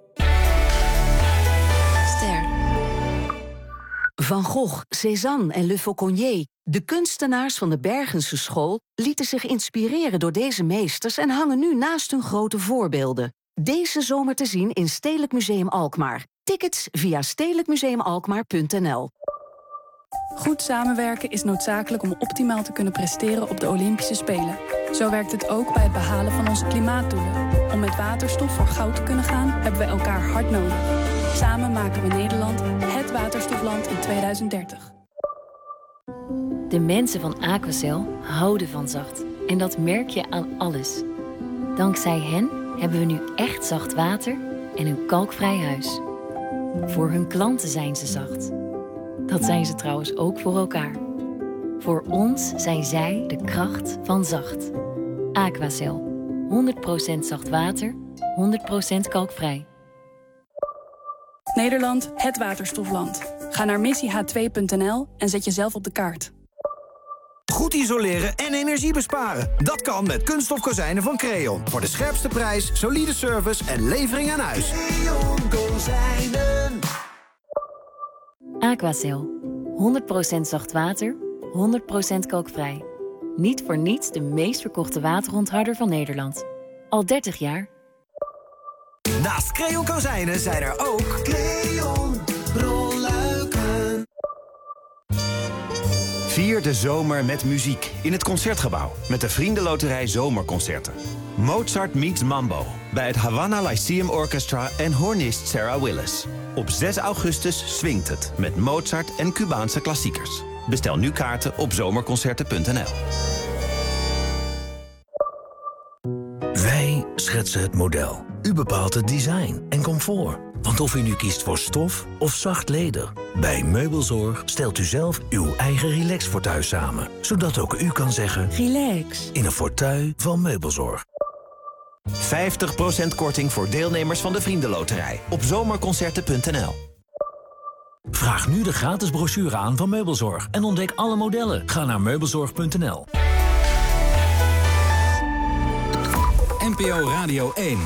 Speaker 3: Ster. Van Gogh, Cézanne en Le Fauconnier, de kunstenaars van de Bergense school, lieten zich inspireren door deze meesters en hangen nu naast hun grote voorbeelden. Deze zomer te zien in Stedelijk Museum Alkmaar. Tickets via stedelijkmuseumalkmaar.nl.
Speaker 20: Goed samenwerken is noodzakelijk om optimaal te kunnen presteren op de Olympische Spelen. Zo werkt het ook bij het behalen van onze klimaatdoelen. Om met waterstof voor goud te kunnen gaan, hebben we elkaar hard nodig. Samen maken we Nederland het waterstofland in 2030.
Speaker 21: De mensen van Aquacel houden van zacht. En dat merk je aan alles. Dankzij hen hebben we nu echt zacht water en een kalkvrij huis. Voor hun klanten zijn ze zacht. Dat zijn ze trouwens ook voor elkaar. Voor ons zijn zij de kracht van zacht. Aquacel. 100% zacht water, 100% kalkvrij.
Speaker 20: Nederland, het waterstofland. Ga naar missieh2.nl en zet jezelf op de kaart.
Speaker 22: Goed isoleren en energie besparen. Dat kan met kunststof kozijnen van Creon. Voor de scherpste prijs, solide service en levering aan huis. Creon Kozijnen.
Speaker 21: Aquacel. 100% zacht water, 100% kalkvrij. Niet voor niets de meest verkochte waterontharder van Nederland. Al 30 jaar.
Speaker 22: Naast Creon Kozijnen zijn er ook Creon rolluiken.
Speaker 23: Vier de zomer met muziek in het Concertgebouw met de Vriendenloterij Zomerconcerten. Mozart meets Mambo bij het Havana Lyceum Orchestra en hornist Sarah Willis. Op 6 augustus swingt het met Mozart en Cubaanse klassiekers. Bestel nu kaarten op zomerconcerten.nl.
Speaker 24: Wij schetsen het model. U bepaalt het design en comfort. Want
Speaker 1: Want of u nu kiest voor stof of zacht leder, bij Meubelzorg stelt u zelf uw eigen relax-fauteuil samen. Zodat ook u kan zeggen... Relax. In een fauteuil van Meubelzorg.
Speaker 23: 50% korting voor deelnemers van de Vriendenloterij. Op zomerconcerten.nl.
Speaker 1: Vraag nu de gratis brochure aan van Meubelzorg en ontdek alle modellen. Ga naar meubelzorg.nl.
Speaker 2: NPO Radio 1.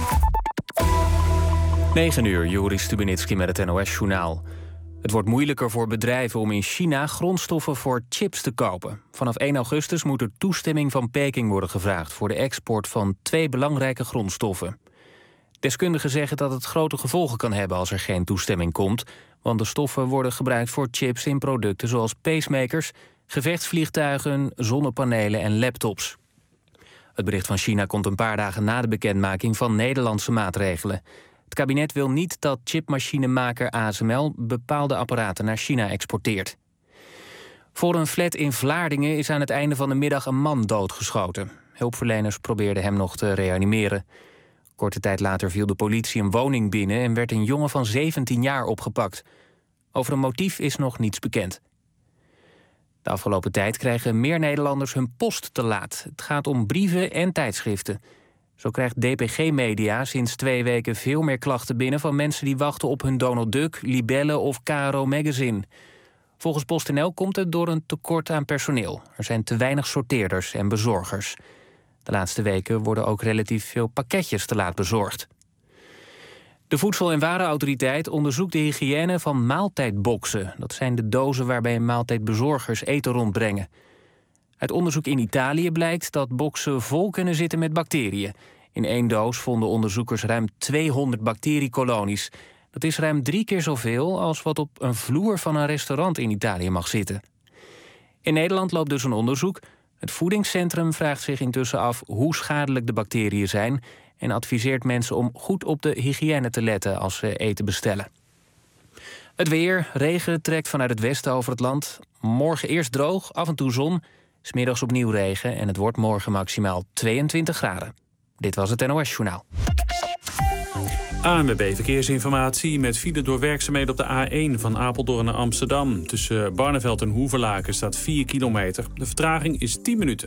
Speaker 9: 9 uur, Joris Stubenitski met het NOS-journaal. Het wordt moeilijker voor bedrijven om in China grondstoffen voor chips te kopen. Vanaf 1 augustus moet er toestemming van Peking worden gevraagd voor de export van 2 belangrijke grondstoffen. Deskundigen zeggen dat het grote gevolgen kan hebben als er geen toestemming komt, want de stoffen worden gebruikt voor chips in producten zoals pacemakers, gevechtsvliegtuigen, zonnepanelen en laptops. Het bericht van China komt een paar dagen na de bekendmaking van Nederlandse maatregelen. Het kabinet wil niet dat chipmachinemaker ASML bepaalde apparaten naar China exporteert. Voor een flat in Vlaardingen is aan het einde van de middag een man doodgeschoten. Hulpverleners probeerden hem nog te reanimeren. Korte tijd later viel de politie een woning binnen en werd een jongen van 17 jaar opgepakt. Over een motief is nog niets bekend. De afgelopen tijd krijgen meer Nederlanders hun post te laat. Het gaat om brieven en tijdschriften. Zo krijgt DPG Media sinds 2 weken veel meer klachten binnen van mensen die wachten op hun Donald Duck, Libelle of KRO Magazine. Volgens PostNL komt het door een tekort aan personeel. Er zijn te weinig sorteerders en bezorgers. De laatste weken worden ook relatief veel pakketjes te laat bezorgd. De Voedsel- en Warenautoriteit onderzoekt de hygiëne van maaltijdboxen. Dat zijn de dozen waarbij maaltijdbezorgers eten rondbrengen. Uit onderzoek in Italië blijkt dat boxen vol kunnen zitten met bacteriën. In 1 doos vonden onderzoekers ruim 200 bacteriekolonies. Dat is ruim 3 keer zoveel als wat op een vloer van een restaurant in Italië mag zitten. In Nederland loopt dus een onderzoek. Het voedingscentrum vraagt zich intussen af hoe schadelijk de bacteriën zijn en adviseert mensen om goed op de hygiëne te letten als ze eten bestellen. Het weer, regen trekt vanuit het westen over het land. Morgen eerst droog, af en toe zon, 's middags opnieuw regen en het wordt morgen maximaal 22 graden. Dit was het NOS-journaal.
Speaker 24: ANWB Verkeersinformatie met file door werkzaamheden op de A1 van Apeldoorn naar Amsterdam. Tussen Barneveld en Hoevelaken staat 4 kilometer. De vertraging is 10 minuten.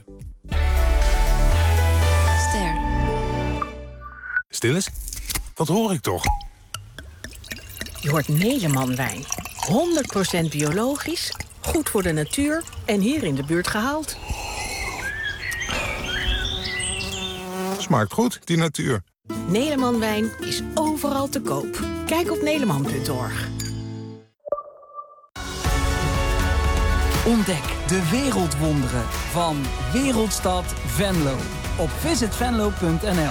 Speaker 25: Ster.
Speaker 26: Stil eens. Wat hoor ik toch?
Speaker 25: Je hoort Nederman-wijn. 100% biologisch, goed voor de natuur en hier in de buurt gehaald.
Speaker 26: Smaakt goed, die natuur.
Speaker 25: Nederman-wijn is overal te koop. Kijk op nederman.org.
Speaker 27: Ontdek de wereldwonderen van Wereldstad Venlo op visitvenlo.nl.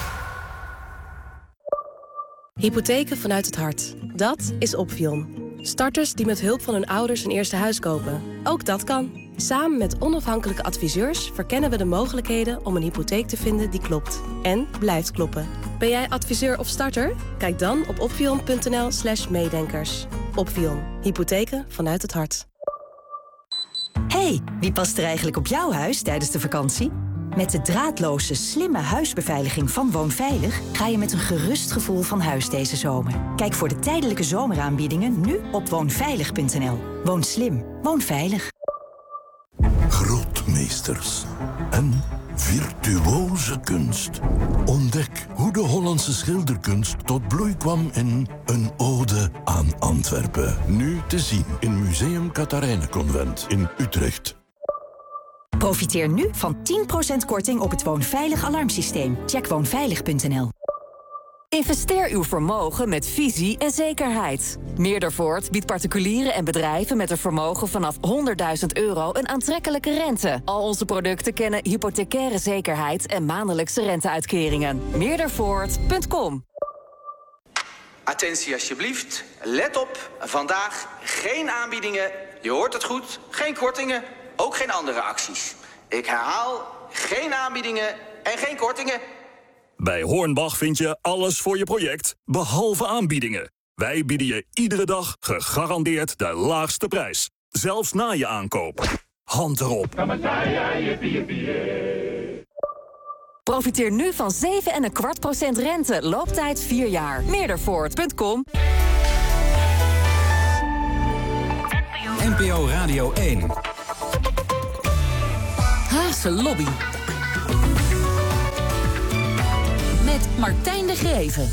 Speaker 28: Hypotheken vanuit het hart. Dat is Opvion. Starters die met hulp van hun ouders een eerste huis kopen. Ook dat kan. Samen met onafhankelijke adviseurs verkennen we de mogelijkheden om een hypotheek te vinden die klopt. En blijft kloppen. Ben jij adviseur of starter? Kijk dan op opvion.nl/meedenkers. Opvion. Hypotheken vanuit het hart.
Speaker 29: Hey, wie past er eigenlijk op jouw huis tijdens de vakantie? Met de draadloze, slimme huisbeveiliging van Woonveilig ga je met een gerust gevoel van huis deze zomer. Kijk voor de tijdelijke zomeraanbiedingen nu op woonveilig.nl. Woon slim, woon veilig.
Speaker 30: Grootmeesters en virtuoze kunst. Ontdek hoe de Hollandse schilderkunst tot bloei kwam in Een ode aan Antwerpen. Nu te zien in Museum Catharijnenconvent in Utrecht.
Speaker 29: Profiteer nu van 10% korting op het Woonveilig alarmsysteem. Check woonveilig.nl.
Speaker 3: Investeer uw vermogen met visie en zekerheid. Meerdervoort biedt particulieren en bedrijven met een vermogen vanaf €100.000 een aantrekkelijke rente. Al onze producten kennen hypothecaire zekerheid en maandelijkse renteuitkeringen. Meerdervoort.com.
Speaker 31: Attentie alsjeblieft. Let op. Vandaag geen aanbiedingen. Je hoort het goed. Geen kortingen. Ook geen andere acties. Ik herhaal, geen aanbiedingen en geen kortingen.
Speaker 32: Bij Hornbach vind je alles voor je project, behalve aanbiedingen. Wij bieden je iedere dag gegarandeerd de laagste prijs. Zelfs na je aankoop. Hand erop.
Speaker 3: Profiteer nu van 7,25% rente. Looptijd 4 jaar. Meerdervoort.com.
Speaker 2: NPO Radio 1.
Speaker 4: Haagse Lobby. Met Martijn de Greven.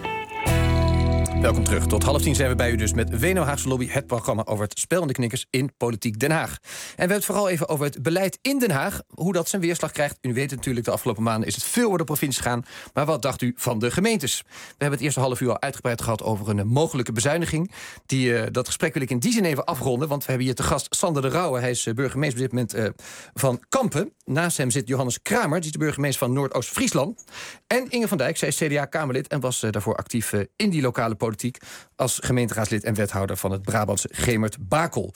Speaker 5: Welkom terug. Tot 9:30 zijn we bij u dus met WNO Haagse Lobby, het programma over het spel en de knikkers in Politiek Den Haag. En we hebben het vooral even over het beleid in Den Haag, hoe dat zijn weerslag krijgt. U weet het natuurlijk, de afgelopen maanden is het veel over de provincie gegaan. Maar wat dacht u van de gemeentes? We hebben het eerste half uur al uitgebreid gehad over een mogelijke bezuiniging. Dat gesprek wil ik in die zin even afronden, want we hebben hier te gast Sander de Rauwe. Hij is burgemeester op dit moment van Kampen. Naast hem zit Johannes Kramer, die is de burgemeester van Noordoost-Friesland. En Inge van Dijk, zij is CDA-Kamerlid en was daarvoor actief in die lokale politiek als gemeenteraadslid en wethouder van het Brabantse Gemert-Bakel.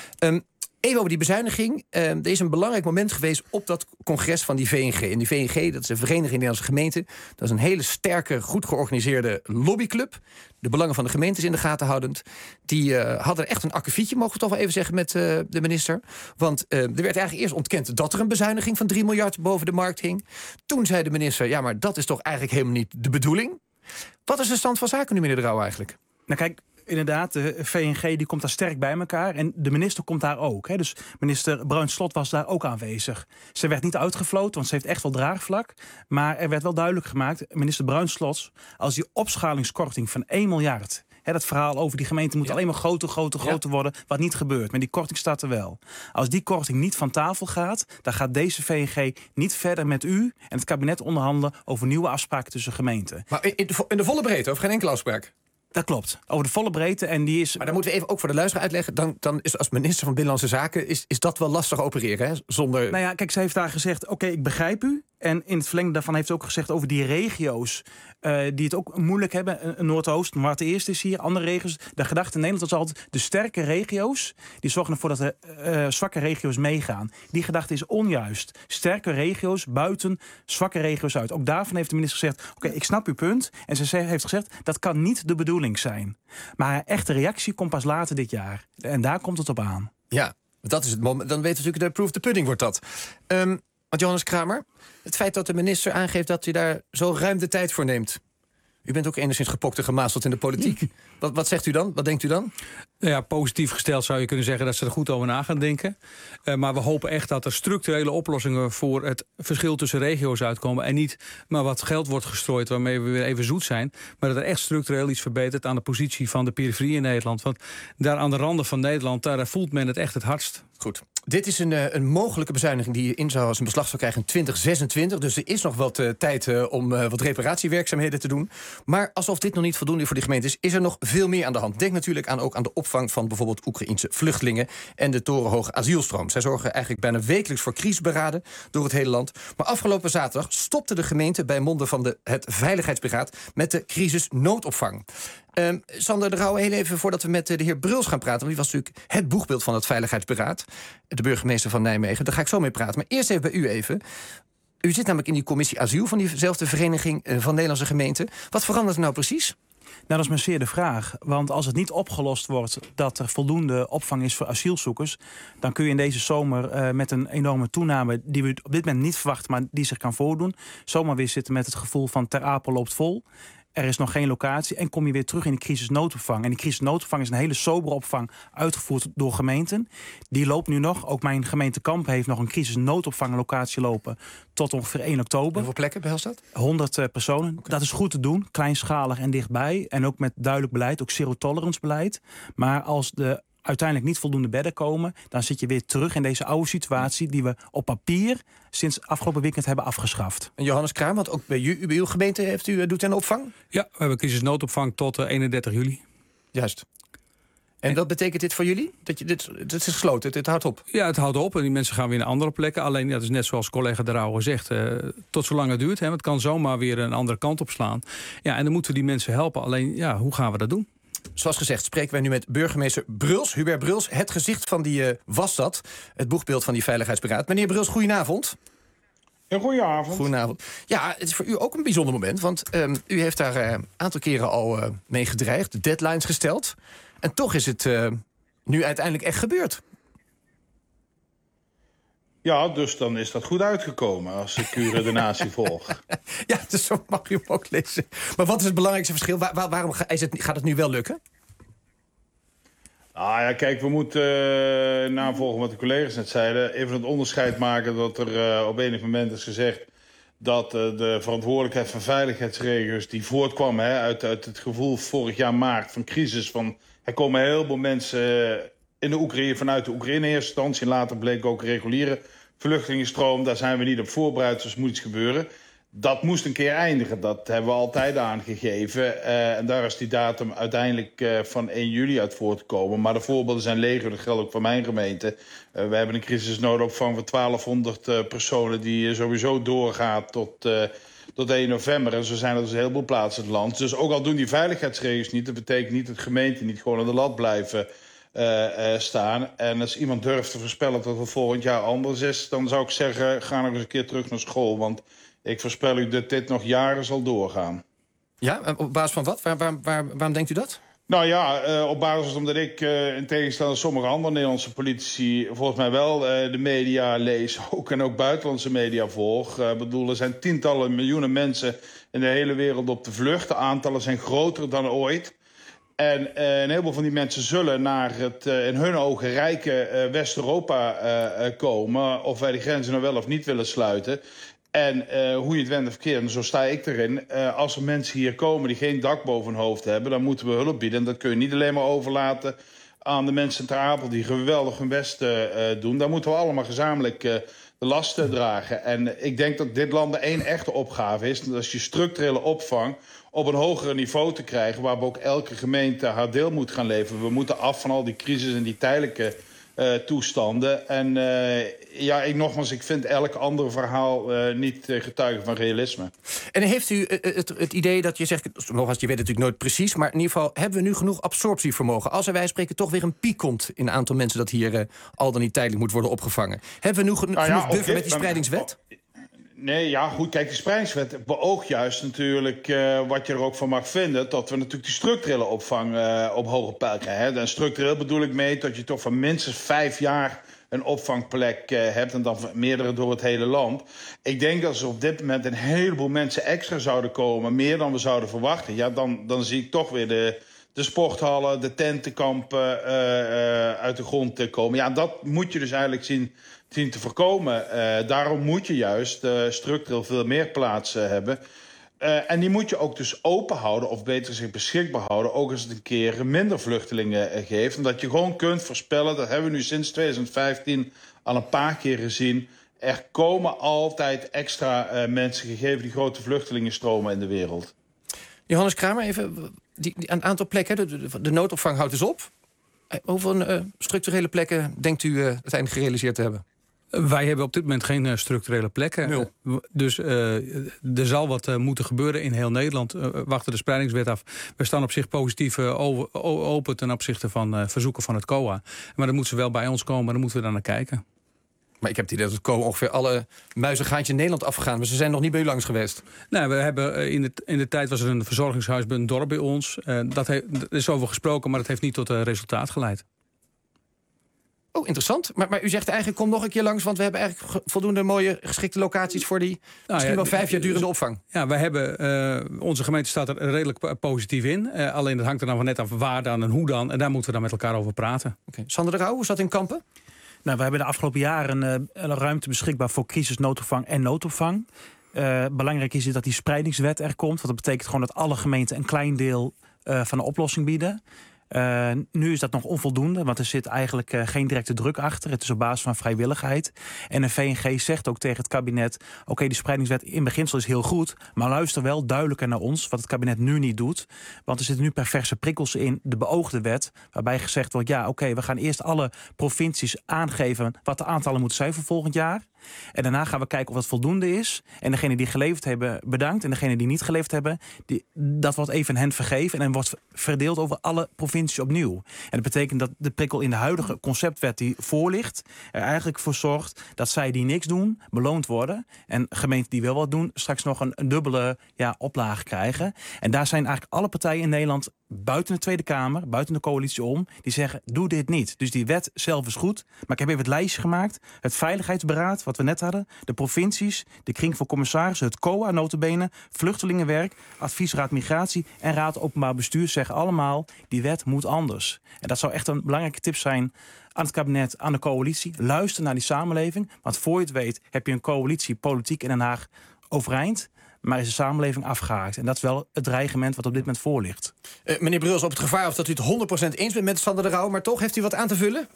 Speaker 5: Even over die bezuiniging. Er is een belangrijk moment geweest op dat congres van die VNG. En die VNG, dat is een Vereniging Nederlandse Gemeenten. Dat is een hele sterke, goed georganiseerde lobbyclub. De belangen van de gemeentes in de gaten houdend. Die hadden echt een akkefietje, mogen we toch wel even zeggen, met de minister. Want er werd eigenlijk eerst ontkend dat er een bezuiniging van 3 miljard boven de markt hing. Toen zei de minister, ja, maar dat is toch eigenlijk helemaal niet de bedoeling. Wat is de stand van zaken nu, meneer de Rauwe, eigenlijk?
Speaker 6: Nou kijk, inderdaad, de VNG die komt daar sterk bij elkaar. En de minister komt daar ook. Hè. Dus minister Bruins-Slot was daar ook aanwezig. Ze werd niet uitgefloten, want ze heeft echt wel draagvlak. Maar er werd wel duidelijk gemaakt, minister Bruins-Slot, als die opschalingskorting van 1 miljard... dat verhaal over die gemeente moet alleen maar groter worden, wat niet gebeurt. Maar die korting staat er wel. Als die korting niet van tafel gaat, dan gaat deze VNG niet verder met u en het kabinet onderhandelen over nieuwe afspraken tussen gemeenten.
Speaker 5: Maar in de volle breedte, of geen enkele afspraak?
Speaker 6: Dat klopt. Over de volle breedte. En die is.
Speaker 5: Maar dan moeten we even ook voor de luisteraar uitleggen. Dan is als minister van Binnenlandse Zaken is dat wel lastig opereren, hè? Zonder.
Speaker 6: Nou ja, kijk, ze heeft daar gezegd: oké, ik begrijp u. En in het verlengde daarvan heeft ze ook gezegd over die regio's die het ook moeilijk hebben. Noordoost, wat de eerste is hier, andere regio's. De gedachte in Nederland was altijd de sterke regio's die zorgen ervoor dat de zwakke regio's meegaan. Die gedachte is onjuist. Sterke regio's buiten zwakke regio's uit. Ook daarvan heeft de minister gezegd: oké, ik snap uw punt. En ze heeft gezegd dat kan niet de bedoeling zijn. Maar haar echte reactie komt pas later dit jaar. En daar komt het op aan.
Speaker 5: Ja, dat is het moment. Dan weten we natuurlijk, de proof the pudding wordt dat. Want Johannes Kramer, het feit dat de minister aangeeft dat hij daar zo ruim de tijd voor neemt. U bent ook enigszins gepokt en gemazeld in de politiek. Wat zegt u dan? Wat denkt u dan?
Speaker 7: Ja, positief gesteld zou je kunnen zeggen dat ze er goed over na gaan denken. Maar we hopen echt dat er structurele oplossingen voor het verschil tussen regio's uitkomen. En niet maar wat geld wordt gestrooid waarmee we weer even zoet zijn. Maar dat er echt structureel iets verbetert aan de positie van de periferie in Nederland. Want daar aan de randen van Nederland, daar voelt men het echt het hardst.
Speaker 5: Goed. Dit is een mogelijke bezuiniging die in zou als een beslag zou krijgen in 2026. Dus er is nog wat tijd om wat reparatiewerkzaamheden te doen. Maar alsof dit nog niet voldoende voor de gemeente is er nog veel meer aan de hand. Denk natuurlijk ook aan de opvang van bijvoorbeeld Oekraïense vluchtelingen en de torenhoge asielstroom. Zij zorgen eigenlijk bijna wekelijks voor crisisberaden door het hele land. Maar afgelopen zaterdag stopte de gemeente bij monden van het Veiligheidsberaad met de crisisnoodopvang. Sander de Rauwe, heel even voordat we met de heer Bruls gaan praten. Want die was natuurlijk het boegbeeld van het Veiligheidsberaad. De burgemeester van Nijmegen. Daar ga ik zo mee praten. Maar eerst even bij u even. U zit namelijk in die commissie asiel van diezelfde vereniging van Nederlandse gemeenten. Wat verandert er nou precies?
Speaker 6: Nou, dat is maar zeer de vraag. Want als het niet opgelost wordt dat er voldoende opvang is voor asielzoekers, dan kun je in deze zomer met een enorme toename die we op dit moment niet verwachten, maar die zich kan voordoen, zomaar weer zitten met het gevoel van Ter Apel loopt vol. Er is nog geen locatie en kom je weer terug in de crisisnoodopvang. En die crisisnoodopvang is een hele sobere opvang uitgevoerd door gemeenten. Die loopt nu nog. Ook mijn gemeente Kampen heeft nog een crisisnoodopvanglocatie lopen tot ongeveer 1 oktober.
Speaker 5: Hoeveel plekken behelst dat?
Speaker 6: 100 personen. Okay. Dat is goed te doen, kleinschalig en dichtbij. En ook met duidelijk beleid, ook zero-tolerance beleid. Maar als de uiteindelijk niet voldoende bedden komen, dan zit je weer terug in deze oude situatie die we op papier sinds afgelopen weekend hebben afgeschaft.
Speaker 5: En Johannes Kraam, want ook bij uw gemeente doet u een opvang?
Speaker 7: Ja, we hebben crisisnoodopvang tot 31 juli.
Speaker 5: Juist. En wat betekent dit voor jullie? Het is gesloten, het houdt op?
Speaker 7: Ja, het houdt op en die mensen gaan weer naar andere plekken. Alleen, dat is net zoals collega De Rauwe zegt, tot zolang het duurt. Hè, het kan zomaar weer een andere kant op slaan. Ja, en dan moeten we die mensen helpen. Alleen, ja, hoe gaan we dat doen?
Speaker 5: Zoals gezegd spreken wij nu met burgemeester Bruls, Hubert Bruls. Het gezicht van die Wasstad, het boegbeeld van die Veiligheidsberaad. Meneer Bruls, goedenavond.
Speaker 8: Ja, goedenavond.
Speaker 5: Goedenavond. Ja, het is voor u ook een bijzonder moment, want u heeft daar een aantal keren al mee gedreigd, deadlines gesteld. En toch is het nu uiteindelijk echt gebeurd.
Speaker 8: Ja, dus dan is dat goed uitgekomen als ik uw redenatie volg.
Speaker 5: Ja, dus zo mag u hem ook lezen. Maar wat is het belangrijkste verschil? Waarom gaat het nu wel lukken?
Speaker 8: Nou ja, kijk, we moeten navolgen wat de collega's net zeiden. Even het onderscheid maken dat er op enig moment is gezegd dat de verantwoordelijkheid van veiligheidsregio's die voortkwam uit het gevoel vorig jaar maart van crisis. Er komen heel veel mensen in de Oekraïne, vanuit de Oekraïne in eerste instantie. Later bleek ook reguliere vluchtelingenstroom. Daar zijn we niet op voorbereid, dus moet iets gebeuren. Dat moest een keer eindigen. Dat hebben we altijd aangegeven. En daar is die datum uiteindelijk van 1 juli uit voortgekomen. Maar de voorbeelden zijn legio. Dat geldt ook voor mijn gemeente. We hebben een crisisnoodopvang van 1200 personen die sowieso doorgaat tot 1 november. En zo zijn er dus heel veel plaatsen in het land. Dus ook al doen die veiligheidsregels niet, dat betekent niet dat gemeenten niet gewoon aan de lat blijven staan. En als iemand durft te voorspellen dat het volgend jaar anders is, dan zou ik zeggen, ga nog eens een keer terug naar school. Want ik voorspel u dat dit nog jaren zal doorgaan. Ja,
Speaker 5: op basis van wat? Waarom denkt u dat?
Speaker 8: Nou ja, op basis omdat ik in tegenstelling tot sommige andere Nederlandse politici volgens mij wel de media lees ook en ook buitenlandse media volg. Ik bedoel, er zijn tientallen miljoenen mensen in de hele wereld op de vlucht. De aantallen zijn groter dan ooit. En een heleboel van die mensen zullen naar het in hun ogen rijke West-Europa komen, of wij die grenzen nou wel of niet willen sluiten. En hoe je het wendt of keert, en zo sta ik erin. Als er mensen hier komen die geen dak boven hun hoofd hebben, dan moeten we hulp bieden. En dat kun je niet alleen maar overlaten aan de mensen ter Apel die geweldig hun best doen. Daar moeten we allemaal gezamenlijk de lasten dragen. En ik denk dat dit land één echte opgave is. Dat is je structurele opvang op een hoger niveau te krijgen, waar ook elke gemeente haar deel moet gaan leveren. We moeten af van al die crisis en die tijdelijke toestanden. En ik vind elk ander verhaal niet getuige van realisme.
Speaker 5: En heeft u het idee dat je zegt, nogmaals, je weet het natuurlijk nooit precies, maar in ieder geval, hebben we nu genoeg absorptievermogen? Als er wij spreken toch weer een piek komt in een aantal mensen dat hier al dan niet tijdelijk moet worden opgevangen. Hebben we nu genoeg buffer met die spreidingswet?
Speaker 8: Nee, ja, goed, kijk, de spreidingswet beoogt juist natuurlijk wat je er ook van mag vinden, dat we natuurlijk die structurele opvang op hoge pijl krijgen. En structureel bedoel ik mee dat je toch van minstens 5 jaar een opvangplek hebt en dan meerdere door het hele land. Ik denk dat er op dit moment een heleboel mensen extra zouden komen, meer dan we zouden verwachten. Ja, dan zie ik toch weer de sporthallen, de tentenkampen uit de grond komen. Ja, dat moet je dus eigenlijk zien te voorkomen. Daarom moet je juist structureel veel meer plaatsen hebben. En die moet je ook dus open houden, of beter gezegd beschikbaar houden, ook als het een keer minder vluchtelingen geeft. Omdat je gewoon kunt voorspellen, dat hebben we nu sinds 2015 al een paar keer gezien, er komen altijd extra mensen, gegeven die grote vluchtelingenstromen in de wereld.
Speaker 5: Johannes Kramer, even een aantal plekken, de noodopvang houdt dus op. Hoeveel structurele plekken denkt u uiteindelijk gerealiseerd te hebben?
Speaker 7: Wij hebben op dit moment geen structurele plekken. Dus er zal wat moeten gebeuren in heel Nederland. Wachten de spreidingswet af. We staan op zich positief open ten opzichte van verzoeken van het COA. Maar dan moeten ze wel bij ons komen, dan moeten we daar naar kijken.
Speaker 5: Maar ik heb het idee dat het COA ongeveer alle muizengaatjes in Nederland afgegaan. Maar ze zijn nog niet bij u langs geweest.
Speaker 7: Nou, we hebben in de tijd was er een verzorgingshuis bij een dorp bij ons. Er is over gesproken, maar dat heeft niet tot resultaat geleid.
Speaker 5: Oh, interessant. Maar u zegt eigenlijk, kom nog een keer langs, want we hebben eigenlijk voldoende mooie geschikte locaties voor die misschien wel 5 jaar durende opvang.
Speaker 7: Ja, wij hebben, onze gemeente staat er redelijk positief in. Alleen dat hangt er dan van net af waar dan en hoe dan. En daar moeten we dan met elkaar over praten.
Speaker 5: Okay. Sander de Rauw, hoe zat in Kampen?
Speaker 6: Nou, we hebben de afgelopen jaren een ruimte beschikbaar voor crisisnoodopvang en noodopvang. Belangrijk is dat die spreidingswet er komt. Want dat betekent gewoon dat alle gemeenten een klein deel van de oplossing bieden. Nu is dat nog onvoldoende, want er zit eigenlijk geen directe druk achter. Het is op basis van vrijwilligheid. En de VNG zegt ook tegen het kabinet, oké, die spreidingswet in beginsel is heel goed, maar luister wel duidelijker naar ons, wat het kabinet nu niet doet. Want er zitten nu perverse prikkels in de beoogde wet, waarbij gezegd wordt, ja, oké, we gaan eerst alle provincies aangeven wat de aantallen moeten zijn voor volgend jaar. En daarna gaan we kijken of dat voldoende is. En degene die geleverd hebben, bedankt. En degene die niet geleverd hebben, dat wordt even hen vergeven. En dan wordt verdeeld over alle provincies opnieuw. En dat betekent dat de prikkel in de huidige conceptwet die voor ligt er eigenlijk voor zorgt dat zij die niks doen, beloond worden. En gemeenten die wel wat doen, straks nog een dubbele oplage krijgen. En daar zijn eigenlijk alle partijen in Nederland buiten de Tweede Kamer, buiten de coalitie om, die zeggen, doe dit niet. Dus die wet zelf is goed, maar ik heb even het lijstje gemaakt. Het Veiligheidsberaad, wat we net hadden, de provincies, de Kring van Commissarissen, het COA nota bene, Vluchtelingenwerk, Adviesraad Migratie en Raad Openbaar Bestuur zeggen allemaal, die wet moet anders. En dat zou echt een belangrijke tip zijn aan het kabinet, aan de coalitie. Luister naar die samenleving, want voor je het weet heb je een coalitie politiek in Den Haag overeind, maar is de samenleving afgehaakt. En dat is wel het dreigement wat op dit moment voor ligt.
Speaker 5: Meneer Bruls, op het gevaar of dat u het 100% eens bent met Sander de Rauw, maar toch, heeft u wat aan te vullen?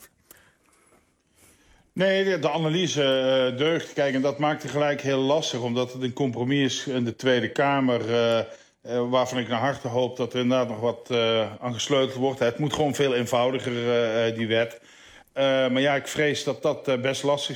Speaker 8: Nee, de analyse deugt. Kijk, en dat maakt het gelijk heel lastig, omdat het een compromis is in de Tweede Kamer, waarvan ik naar harte hoop dat er inderdaad nog wat aan gesleuteld wordt. Het moet gewoon veel eenvoudiger, die wet. Maar ja, ik vrees dat dat best lastig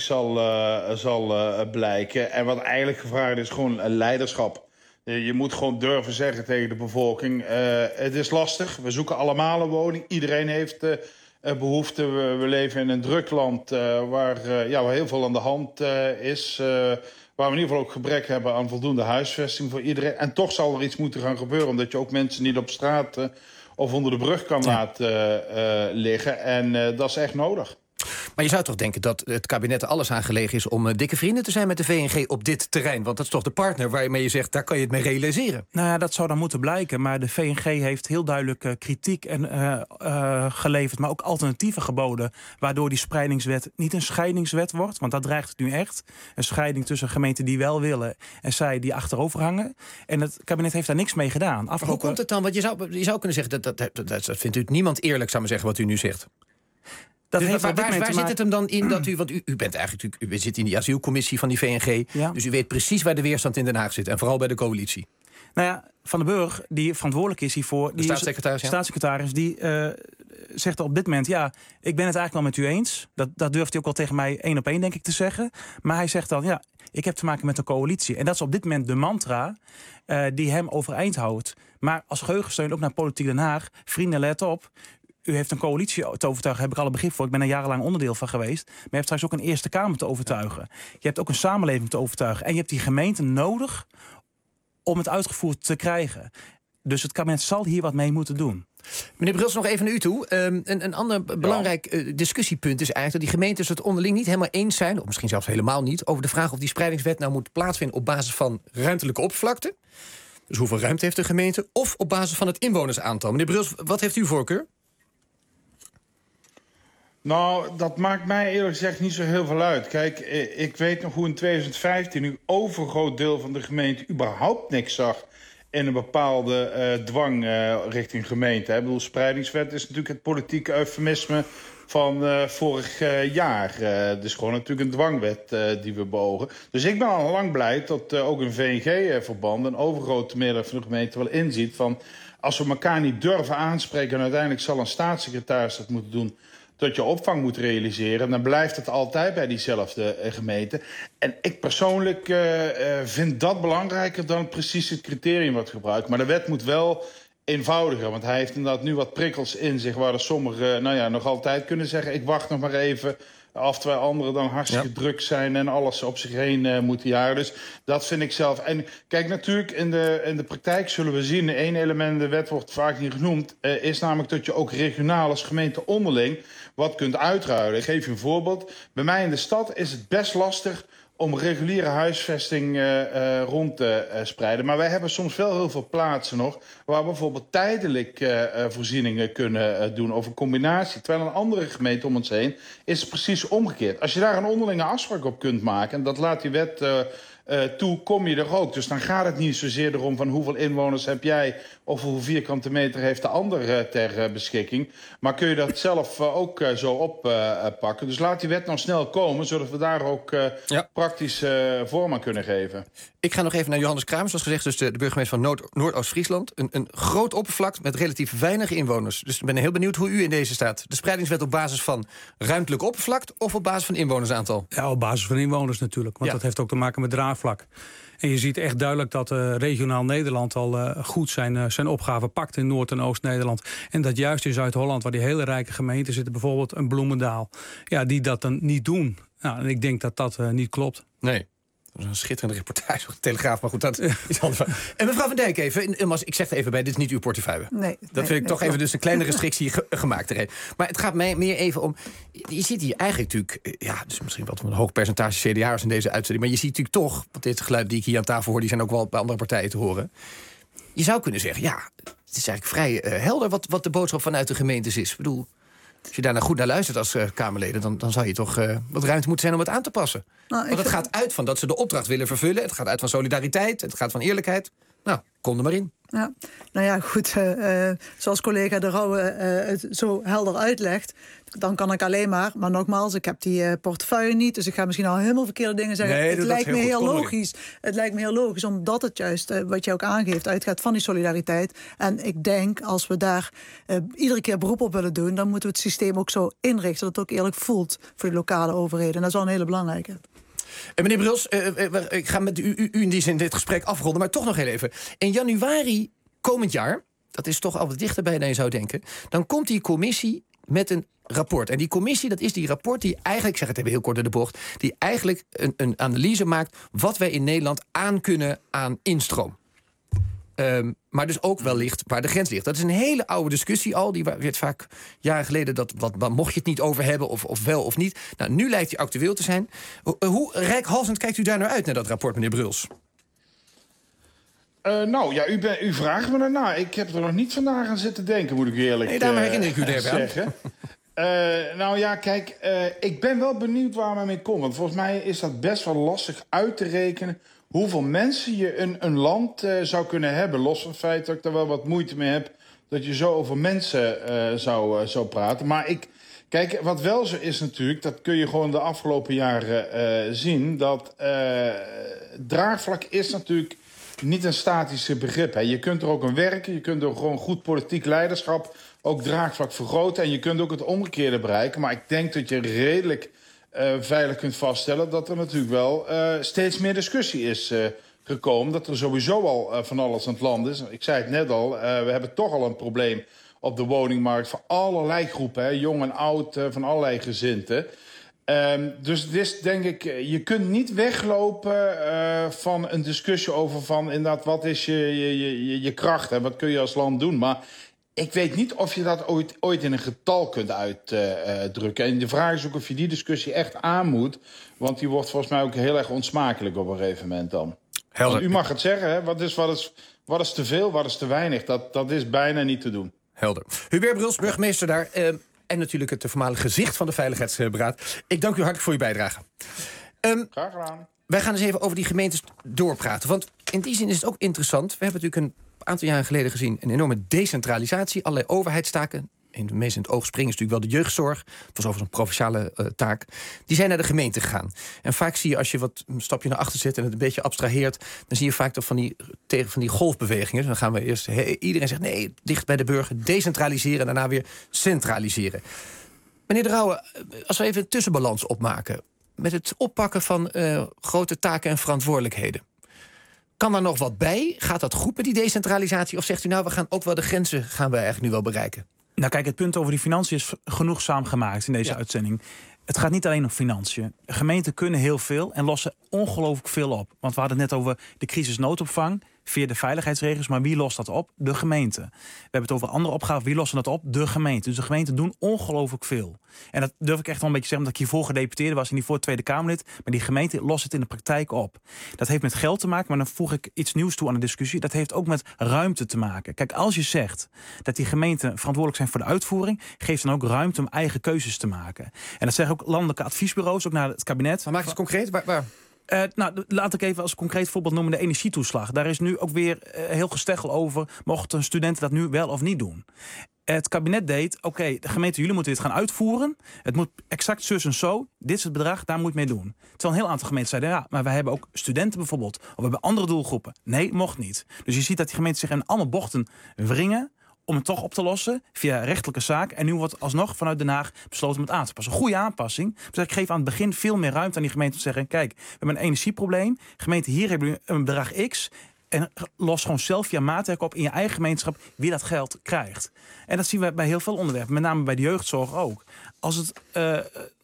Speaker 8: zal blijken. En wat eigenlijk gevraagd is gewoon leiderschap. Je moet gewoon durven zeggen tegen de bevolking, het is lastig. We zoeken allemaal een woning. Iedereen heeft behoefte. We leven in een druk land waar heel veel aan de hand is. Waar we in ieder geval ook gebrek hebben aan voldoende huisvesting voor iedereen. En toch zal er iets moeten gaan gebeuren, omdat je ook mensen niet op straat of onder de brug kan laten liggen. En dat is echt nodig.
Speaker 5: Maar je zou toch denken dat het kabinet er alles aan gelegen is om dikke vrienden te zijn met de VNG op dit terrein? Want dat is toch de partner waarmee je zegt, daar kan je het mee realiseren?
Speaker 6: Nou ja, dat zou dan moeten blijken. Maar de VNG heeft heel duidelijk kritiek geleverd, maar ook alternatieven geboden, waardoor die spreidingswet niet een scheidingswet wordt. Want dat dreigt het nu echt. Een scheiding tussen gemeenten die wel willen en zij die achterover hangen. En het kabinet heeft daar niks mee gedaan.
Speaker 5: Hoe komt het dan? Want je zou kunnen zeggen, dat vindt u niemand eerlijk, zou maar zeggen, wat u nu zegt. Dus waar zit het hem dan in dat u... Want u bent eigenlijk, u zit in die asielcommissie van die VNG. Ja. Dus u weet precies waar de weerstand in Den Haag zit. En vooral bij de coalitie.
Speaker 6: Nou ja, Van den Burg, die verantwoordelijk is hiervoor...
Speaker 5: De
Speaker 6: staatssecretaris, die zegt op dit moment, ja, ik ben het eigenlijk wel met u eens. Dat durft hij ook wel tegen mij 1 op 1, denk ik, te zeggen. Maar hij zegt dan, ja, ik heb te maken met een coalitie. En dat is op dit moment de mantra die hem overeind houdt. Maar als geheugensteun ook naar Politiek Den Haag, vrienden, let op. U heeft een coalitie te overtuigen, heb ik alle begrip voor. Ik ben er jarenlang onderdeel van geweest. Maar je hebt straks ook een Eerste Kamer te overtuigen. Je hebt ook een samenleving te overtuigen. En je hebt die gemeenten nodig om het uitgevoerd te krijgen. Dus het kabinet zal hier wat mee moeten doen.
Speaker 5: Meneer Bruls, nog even naar u toe. Een ander belangrijk discussiepunt is eigenlijk dat die gemeentes het onderling niet helemaal eens zijn, of misschien zelfs helemaal niet, over de vraag of die spreidingswet nou moet plaatsvinden op basis van ruimtelijke oppervlakte. Dus hoeveel ruimte heeft de gemeente? Of op basis van het inwonersaantal. Meneer Bruls, wat heeft u voorkeur?
Speaker 8: Nou, dat maakt mij eerlijk gezegd niet zo heel veel uit. Kijk, ik weet nog hoe in 2015 een overgroot deel van de gemeente überhaupt niks zag in een bepaalde dwang richting gemeente. Ik bedoel, spreidingswet is natuurlijk het politieke eufemisme van vorig jaar. Dus gewoon natuurlijk een dwangwet die we beogen. Dus ik ben al lang blij dat ook een VNG-verband een overgrote meerderheid van de gemeente wel inziet van als we elkaar niet durven aanspreken en uiteindelijk zal een staatssecretaris dat moeten doen, dat je opvang moet realiseren, dan blijft het altijd bij diezelfde gemeente. En ik persoonlijk vind dat belangrijker dan precies het criterium wat gebruikt. Maar de wet moet wel eenvoudiger, want hij heeft inderdaad nu wat prikkels in zich waar er sommigen nog altijd kunnen zeggen, ik wacht nog maar even af, terwijl anderen dan hartstikke druk zijn en alles op zich heen moeten jagen. Dus dat vind ik zelf. En kijk, natuurlijk in de praktijk zullen we zien, één element in de wet wordt vaak niet genoemd, is namelijk dat je ook regionaal als gemeente onderling wat kunt uitruilen. Ik geef je een voorbeeld. Bij mij in de stad is het best lastig om reguliere huisvesting rond te spreiden. Maar wij hebben soms wel heel veel plaatsen nog waar we bijvoorbeeld tijdelijk voorzieningen kunnen doen of een combinatie. Terwijl een andere gemeente om ons heen is het precies omgekeerd. Als je daar een onderlinge afspraak op kunt maken, en dat laat die wet toe, kom je er ook. Dus dan gaat het niet zozeer erom van hoeveel inwoners heb jij of hoeveel vierkante meter heeft de ander ter beschikking. Maar kun je dat zelf ook zo oppakken. Dus laat die wet nou snel komen, zodat we daar ook praktisch vorm aan kunnen geven.
Speaker 5: Ik ga nog even naar Johannes Kramers, zoals gezegd, dus de burgemeester van Noordoost-Friesland. Een groot oppervlak met relatief weinig inwoners. Dus ik ben heel benieuwd hoe u in deze staat. De spreidingswet op basis van ruimtelijk oppervlakte of op basis van inwonersaantal?
Speaker 7: Ja, op basis van inwoners natuurlijk. Want dat heeft ook te maken met draagvlak. En je ziet echt duidelijk dat regionaal Nederland al goed zijn opgave pakt in Noord- en Oost-Nederland. En dat juist in Zuid-Holland, waar die hele rijke gemeenten zitten, bijvoorbeeld een Bloemendaal, ja, die dat dan niet doen. Nou, en ik denk dat dat niet klopt.
Speaker 5: Nee. Dat is een schitterende reportage op de Telegraaf, maar goed, dat is anders. En mevrouw Van Dijk even, ik zeg er even bij, dit is niet uw portefeuille.
Speaker 2: Nee.
Speaker 5: Dat vind ik toch even dus een kleine restrictie gemaakt erin. Maar het gaat mij meer even om, je ziet hier eigenlijk natuurlijk, dus misschien wat een hoog percentage CDA'ers in deze uitzending, maar je ziet natuurlijk toch, want dit geluid die ik hier aan tafel hoor, die zijn ook wel bij andere partijen te horen. Je zou kunnen zeggen, het is eigenlijk vrij helder wat de boodschap vanuit de gemeentes is. Ik bedoel, als je daar nou goed naar luistert als Kamerleden, dan zou je toch wat ruimte moeten zijn om het aan te passen. Want het gaat uit van dat ze de opdracht willen vervullen. Het gaat uit van solidariteit. Het gaat van eerlijkheid. Nou, kom er maar in.
Speaker 2: Ja, nou ja, goed. Zoals collega De Rauwe het zo helder uitlegt, dan kan ik alleen maar nogmaals, ik heb die portefeuille niet, dus ik ga misschien al helemaal verkeerde dingen zeggen.
Speaker 5: Nee,
Speaker 2: het lijkt me heel logisch. Het lijkt me heel logisch, omdat het juist, wat je ook aangeeft, uitgaat van die solidariteit. En ik denk, als we daar iedere keer beroep op willen doen, dan moeten we het systeem ook zo inrichten dat het ook eerlijk voelt voor de lokale overheden. En dat is wel een hele belangrijke.
Speaker 5: Meneer Bruls, ik ga met u in die zin dit gesprek afronden, maar toch nog heel even. In januari komend jaar, dat is toch al wat dichterbij dan je zou denken, dan komt die commissie met een rapport. En die commissie, dat is die rapport die eigenlijk, ik zeg het even heel kort in de bocht, die eigenlijk een analyse maakt wat wij in Nederland aan kunnen aan instroom. Maar dus ook wellicht waar de grens ligt. Dat is een hele oude discussie al. Die werd vaak jaren geleden, wat mocht je het niet over hebben of wel of niet. Nou, nu lijkt die actueel te zijn. Hoe reikhalzend kijkt u daar naar uit, naar dat rapport, meneer Bruls?
Speaker 8: U vraagt me daarna. Ik heb er nog niet vandaag aan zitten denken, moet ik eerlijk
Speaker 5: daarom herinner ik u zeggen.
Speaker 8: Ik ben wel benieuwd waar men mee komt. Want volgens mij is dat best wel lastig uit te rekenen hoeveel mensen je in een land zou kunnen hebben. Los van het feit dat ik daar wel wat moeite mee heb dat je zo over mensen zou praten. Maar wat wel zo is natuurlijk, dat kun je gewoon de afgelopen jaren zien, dat draagvlak is natuurlijk niet een statisch begrip. Hè. Je kunt er ook aan werken, je kunt er gewoon goed politiek leiderschap ook draagvlak vergroten en je kunt ook het omgekeerde bereiken. Maar ik denk dat je redelijk veilig kunt vaststellen dat er natuurlijk wel steeds meer discussie is gekomen. Dat er sowieso al van alles aan het land is. Ik zei het net al, we hebben toch al een probleem op de woningmarkt voor allerlei groepen. Hè, jong en oud, van allerlei gezinten. Dus het is, denk ik, je kunt niet weglopen van een discussie over van inderdaad, wat is je kracht en wat kun je als land doen. Maar ik weet niet of je dat ooit in een getal kunt uitdrukken. En de vraag is ook of je die discussie echt aan moet. Want die wordt volgens mij ook heel erg onsmakelijk op een gegeven moment dan. U mag het zeggen, hè? Wat is te veel, wat is te weinig? Dat is bijna niet te doen.
Speaker 5: Helder. Hubert Bruls, burgemeester daar. En natuurlijk het voormalige gezicht van de Veiligheidsberaad. Ik dank u hartelijk voor uw bijdrage.
Speaker 8: Graag gedaan.
Speaker 5: Wij gaan eens even over die gemeentes doorpraten. Want in die zin is het ook interessant. We hebben natuurlijk een aantal jaren geleden gezien een enorme decentralisatie. Allerlei overheidstaken. Het meest in het oog springen is natuurlijk wel de jeugdzorg. Het was overigens een provinciale taak. Die zijn naar de gemeente gegaan. En vaak zie je, als je wat een stapje naar achter zet en het een beetje abstraheert, dan zie je vaak toch van die golfbewegingen. Dan gaan we eerst, iedereen zegt nee, dicht bij de burger, decentraliseren en daarna weer centraliseren. Meneer De Rauwe, als we even een tussenbalans opmaken met het oppakken van grote taken en verantwoordelijkheden. Kan er nog wat bij? Gaat dat goed met die decentralisatie? Of zegt u nou, we gaan ook wel de grenzen gaan we eigenlijk nu wel bereiken?
Speaker 6: Nou kijk, het punt over die financiën is genoegzaam gemaakt in deze uitzending. Het gaat niet alleen om financiën. Gemeenten kunnen heel veel en lossen ongelooflijk veel op. Want we hadden het net over de crisisnoodopvang via de veiligheidsregels. Maar wie lost dat op? De gemeente. We hebben het over andere opgaven. Wie lossen dat op? De gemeente. Dus de gemeenten doen ongelooflijk veel. En dat durf ik echt wel een beetje zeggen, omdat ik hiervoor gedeputeerde was en hiervoor Tweede Kamerlid. Maar die gemeente lost het in de praktijk op. Dat heeft met geld te maken, maar dan voeg ik iets nieuws toe aan de discussie. Dat heeft ook met ruimte te maken. Kijk, als je zegt dat die gemeenten verantwoordelijk zijn voor de uitvoering, geeft dan ook ruimte om eigen keuzes te maken. En dat zeggen ook landelijke adviesbureaus, ook naar het kabinet.
Speaker 5: Maar maak het concreet, waar?
Speaker 6: Laat ik even als concreet voorbeeld noemen de energietoeslag. Daar is nu ook weer heel gesteggel over, mochten studenten dat nu wel of niet doen. Het kabinet deed, oké, de gemeente, jullie moeten dit gaan uitvoeren. Het moet exact zus en zo. Dit is het bedrag, daar moet je mee doen. Terwijl een heel aantal gemeenten zeiden, ja, maar wij hebben ook studenten bijvoorbeeld. Of we hebben andere doelgroepen. Nee, mocht niet. Dus je ziet dat die gemeenten zich in allemaal bochten wringen om het toch op te lossen via rechtelijke zaak. En nu wordt alsnog vanuit Den Haag besloten om het aan te passen. Goede aanpassing. Dus ik geef aan het begin veel meer ruimte aan die gemeente om te zeggen, kijk, we hebben een energieprobleem. Gemeente, hier hebben we een bedrag X. En los gewoon zelf via maatwerk op in je eigen gemeenschap wie dat geld krijgt. En dat zien we bij heel veel onderwerpen. Met name bij de jeugdzorg ook. Als het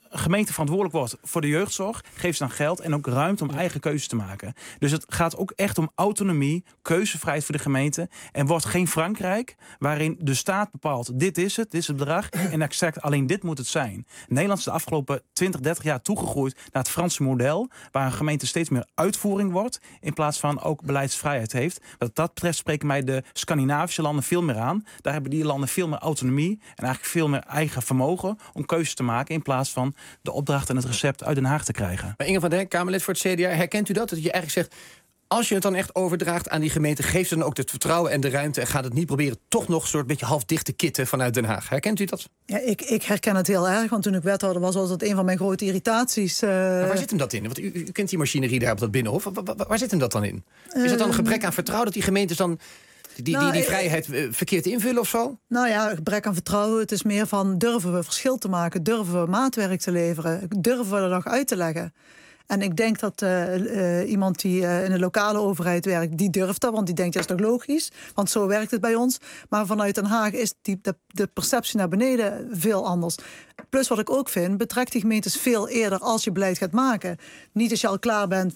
Speaker 6: gemeente verantwoordelijk wordt voor de jeugdzorg, geeft ze dan geld en ook ruimte om eigen keuzes te maken. Dus het gaat ook echt om autonomie, keuzevrijheid voor de gemeente. En wordt geen Frankrijk waarin de staat bepaalt, dit is het bedrag en exact alleen dit moet het zijn. Nederland is de afgelopen 20, 30 jaar toegegroeid naar het Franse model, waar een gemeente steeds meer uitvoering wordt, in plaats van ook beleidsvrijheid heeft. Wat dat betreft spreken mij de Scandinavische landen veel meer aan. Daar hebben die landen veel meer autonomie en eigenlijk veel meer eigen vermogen om keuzes te maken, in plaats van de opdracht en het recept uit Den Haag te krijgen.
Speaker 5: Maar Inge van der Hek, Kamerlid voor het CDA, herkent u dat? Dat je eigenlijk zegt, als je het dan echt overdraagt aan die gemeente, geeft ze dan ook het vertrouwen en de ruimte en gaat het niet proberen toch nog een soort beetje half dicht te kitten vanuit Den Haag. Herkent u dat?
Speaker 2: Ja, ik herken het heel erg, want toen ik wethouder was dat een van mijn grote irritaties.
Speaker 5: Maar waar zit hem dat in? Want u kent die machinerie daar op dat Binnenhof. Waar zit hem dat dan in? Is het dan een gebrek aan vertrouwen dat die gemeentes dan die vrijheid verkeerd invullen of zo? Nou ja, gebrek aan vertrouwen. Het is meer van, durven we verschil te maken? Durven we maatwerk te leveren? Durven we er nog uit te leggen? En ik denk dat iemand die in de lokale overheid werkt, die durft dat, want die denkt, dat is toch logisch? Want zo werkt het bij ons. Maar vanuit Den Haag is de perceptie naar beneden veel anders. Plus wat ik ook vind, betrek die gemeentes veel eerder als je beleid gaat maken. Niet als je al klaar bent,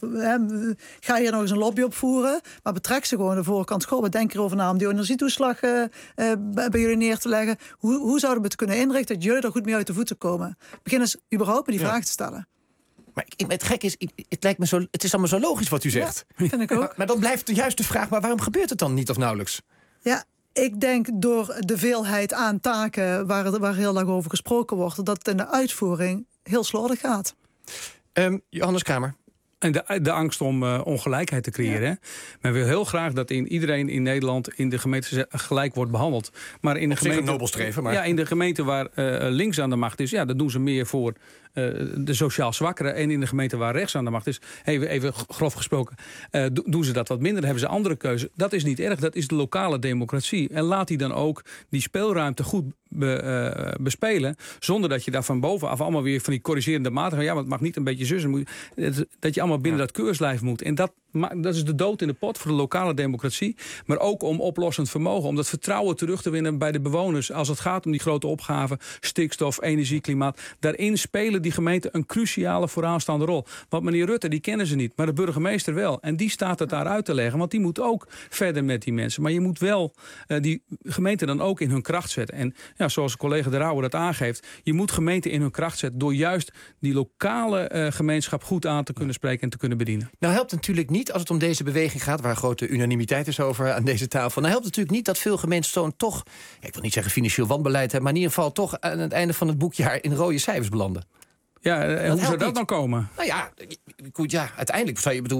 Speaker 5: ga je nog eens een lobby opvoeren, maar betrek ze gewoon de voorkant. Goh, denk erover na om die energietoeslag bij jullie neer te leggen. Hoe zouden we het kunnen inrichten dat jullie er goed mee uit de voeten komen? Begin eens überhaupt met die vraag te stellen. Maar het gek is, het lijkt me zo, het is allemaal zo logisch wat u zegt.
Speaker 2: Ja, vind ik ook.
Speaker 5: Maar dan blijft juist de vraag, maar waarom gebeurt het dan niet of nauwelijks?
Speaker 2: Ja, ik denk door de veelheid aan taken waar heel lang over gesproken wordt, dat het in de uitvoering heel slordig gaat.
Speaker 5: Johannes Kramer.
Speaker 7: En de angst om ongelijkheid te creëren. Ja. Men wil heel graag dat iedereen in Nederland in de gemeente gelijk wordt behandeld. Maar in de gemeente,
Speaker 5: een nobelstreven, maar...
Speaker 7: Ja, in de gemeente waar links aan de macht is, ja, dat doen ze meer voor de sociaal zwakkeren. En in de gemeente waar rechts aan de macht is, even grof gesproken, doen ze dat wat minder. Dan hebben ze andere keuzes. Dat is niet erg, dat is de lokale democratie. En laat die dan ook die speelruimte goed bespelen, zonder dat je daar van bovenaf allemaal weer van die corrigerende maatregelen, ja, want het mag niet een beetje zussen, dat je allemaal binnen dat keurslijf moet. En dat is de dood in de pot voor de lokale democratie, maar ook om oplossend vermogen, om dat vertrouwen terug te winnen bij de bewoners als het gaat om die grote opgaven, stikstof, energie, klimaat. Daarin spelen die gemeenten een cruciale vooraanstaande rol. Want meneer Rutte, die kennen ze niet, maar de burgemeester wel. En die staat het daar uit te leggen, want die moet ook verder met die mensen. Maar je moet wel die gemeenten dan ook in hun kracht zetten. En ja, zoals collega De Rauwe dat aangeeft, je moet gemeenten in hun kracht zetten door juist die lokale gemeenschap goed aan te kunnen spreken en te kunnen bedienen.
Speaker 5: Nou helpt natuurlijk niet, als het om deze beweging gaat, waar grote unanimiteit is over aan deze tafel, nou helpt het natuurlijk niet dat veel gemeenten toch, ik wil niet zeggen financieel wanbeleid hebben, maar in ieder geval toch aan het einde van het boekjaar in rode cijfers belanden.
Speaker 7: Ja, hoe zou dat dan komen?
Speaker 5: Nou ja, uiteindelijk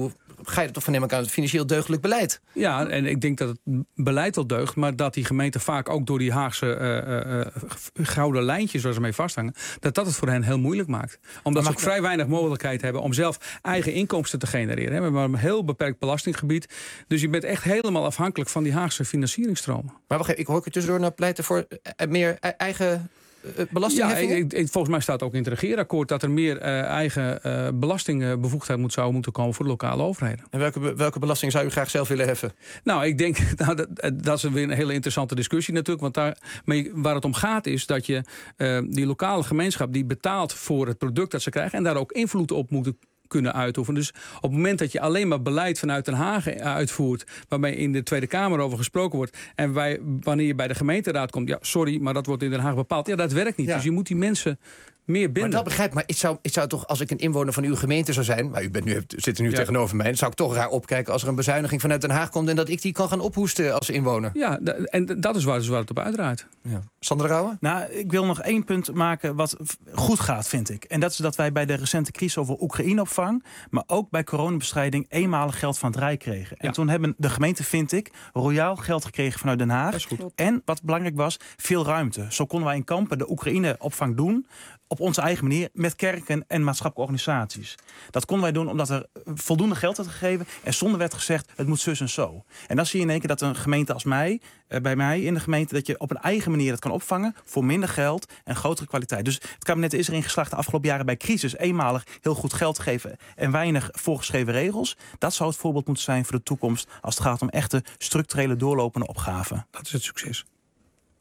Speaker 5: ga je er toch van nemen aan het financieel deugdelijk beleid.
Speaker 7: Ja, en ik denk dat het beleid wel deugt, maar dat die gemeenten vaak ook door die Haagse gouden lijntjes waar ze mee vasthangen, dat het voor hen heel moeilijk maakt. Omdat ze ook vrij weinig mogelijkheid hebben om zelf eigen inkomsten te genereren. We hebben een heel beperkt belastinggebied. Dus je bent echt helemaal afhankelijk van die Haagse financieringstromen. Maar
Speaker 5: wacht even, ik hoor u tussendoor naar pleiten voor meer eigen belastingheffingen?
Speaker 7: Ja, volgens mij staat ook in het regeerakkoord dat er meer eigen belastingbevoegdheid zou moeten komen voor de lokale overheden.
Speaker 5: En welke belasting zou u graag zelf willen heffen?
Speaker 7: Nou, ik denk, dat is weer een hele interessante discussie natuurlijk. Want waar het om gaat is dat je die lokale gemeenschap die betaalt voor het product dat ze krijgen en daar ook invloed op moeten kunnen uitoefenen. Dus op het moment dat je alleen maar beleid vanuit Den Haag uitvoert, waarmee in de Tweede Kamer over gesproken wordt, en wanneer je bij de gemeenteraad komt, ja, sorry, maar dat wordt in Den Haag bepaald. Ja, dat werkt niet. Ja. Dus je moet die mensen meer binden.
Speaker 5: Maar dat begrijp ik. Maar ik zou toch, als ik een inwoner van uw gemeente zou zijn, maar zit er nu tegenover mij, dan zou ik toch raar opkijken als er een bezuiniging vanuit Den Haag komt en dat ik die kan gaan ophoesten als inwoner. Ja,
Speaker 7: en dat is waar het op uitdraait.
Speaker 5: Ja. Sander Rauwe?
Speaker 6: Nou, ik wil nog één punt maken wat goed gaat, vind ik. En dat is dat wij bij de recente crisis over Oekraïneopvang, maar ook bij coronabestrijding eenmalig geld van het Rijk kregen. En toen hebben de gemeenten, vind ik, royaal geld gekregen vanuit Den Haag. En wat belangrijk was, veel ruimte. Zo konden wij in Kampen de Oekraïneopvang doen op onze eigen manier met kerken en maatschappelijke organisaties. Dat konden wij doen omdat er voldoende geld werd gegeven en zonder werd gezegd, het moet zus en zo. En dan zie je in één keer dat een gemeente als bij mij in de gemeente, dat je op een eigen manier dat kan opvangen voor minder geld en grotere kwaliteit. Dus het kabinet is erin geslaagd de afgelopen jaren bij crisis eenmalig heel goed geld geven en weinig voorgeschreven regels. Dat zou het voorbeeld moeten zijn voor de toekomst als het gaat om echte structurele doorlopende opgaven.
Speaker 7: Dat is het succes.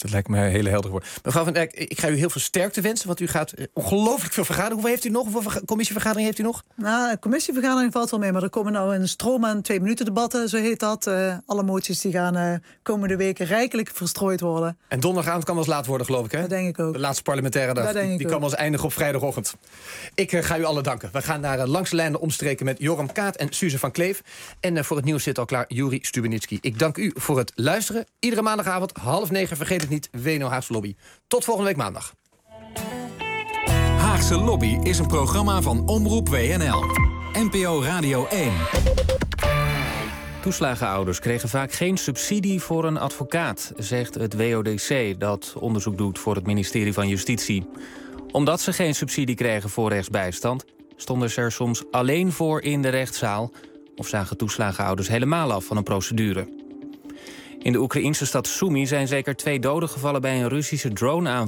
Speaker 5: Dat lijkt me heel helder worden. Mevrouw Van Dijk, ik ga u heel veel sterkte wensen, want u gaat ongelooflijk veel vergaderen. Hoeveel heeft u nog? Hoeveel commissievergadering heeft u nog?
Speaker 2: Nou, een commissievergadering valt wel mee, maar er komen nou een stroom aan 2-minuten debatten, zo heet dat. Alle moties die gaan komende weken rijkelijk verstrooid worden.
Speaker 5: En donderdagavond kan wel eens laat worden, geloof ik, hè?
Speaker 2: Dat denk ik ook.
Speaker 5: De laatste parlementaire dag, die kan wel eens eindigen op vrijdagochtend. Ik ga u allen danken. We gaan naar Langs de Lijnen omstreken met Joram Kaat en Suze van Kleef. En voor het nieuws zit al klaar Juri Stubenitski. Ik dank u voor het luisteren. Iedere maandagavond 8:30, vergeet het niet, WNO Haagse Lobby. Tot volgende week maandag.
Speaker 10: Haagse Lobby is een programma van Omroep WNL. NPO Radio 1.
Speaker 9: Toeslagenouders kregen vaak geen subsidie voor een advocaat, zegt het WODC, dat onderzoek doet voor het ministerie van Justitie. Omdat ze geen subsidie kregen voor rechtsbijstand, stonden ze er soms alleen voor in de rechtszaal of zagen toeslagenouders helemaal af van een procedure. In de Oekraïnse stad Sumy zijn zeker 2 doden gevallen bij een Russische droneaanval.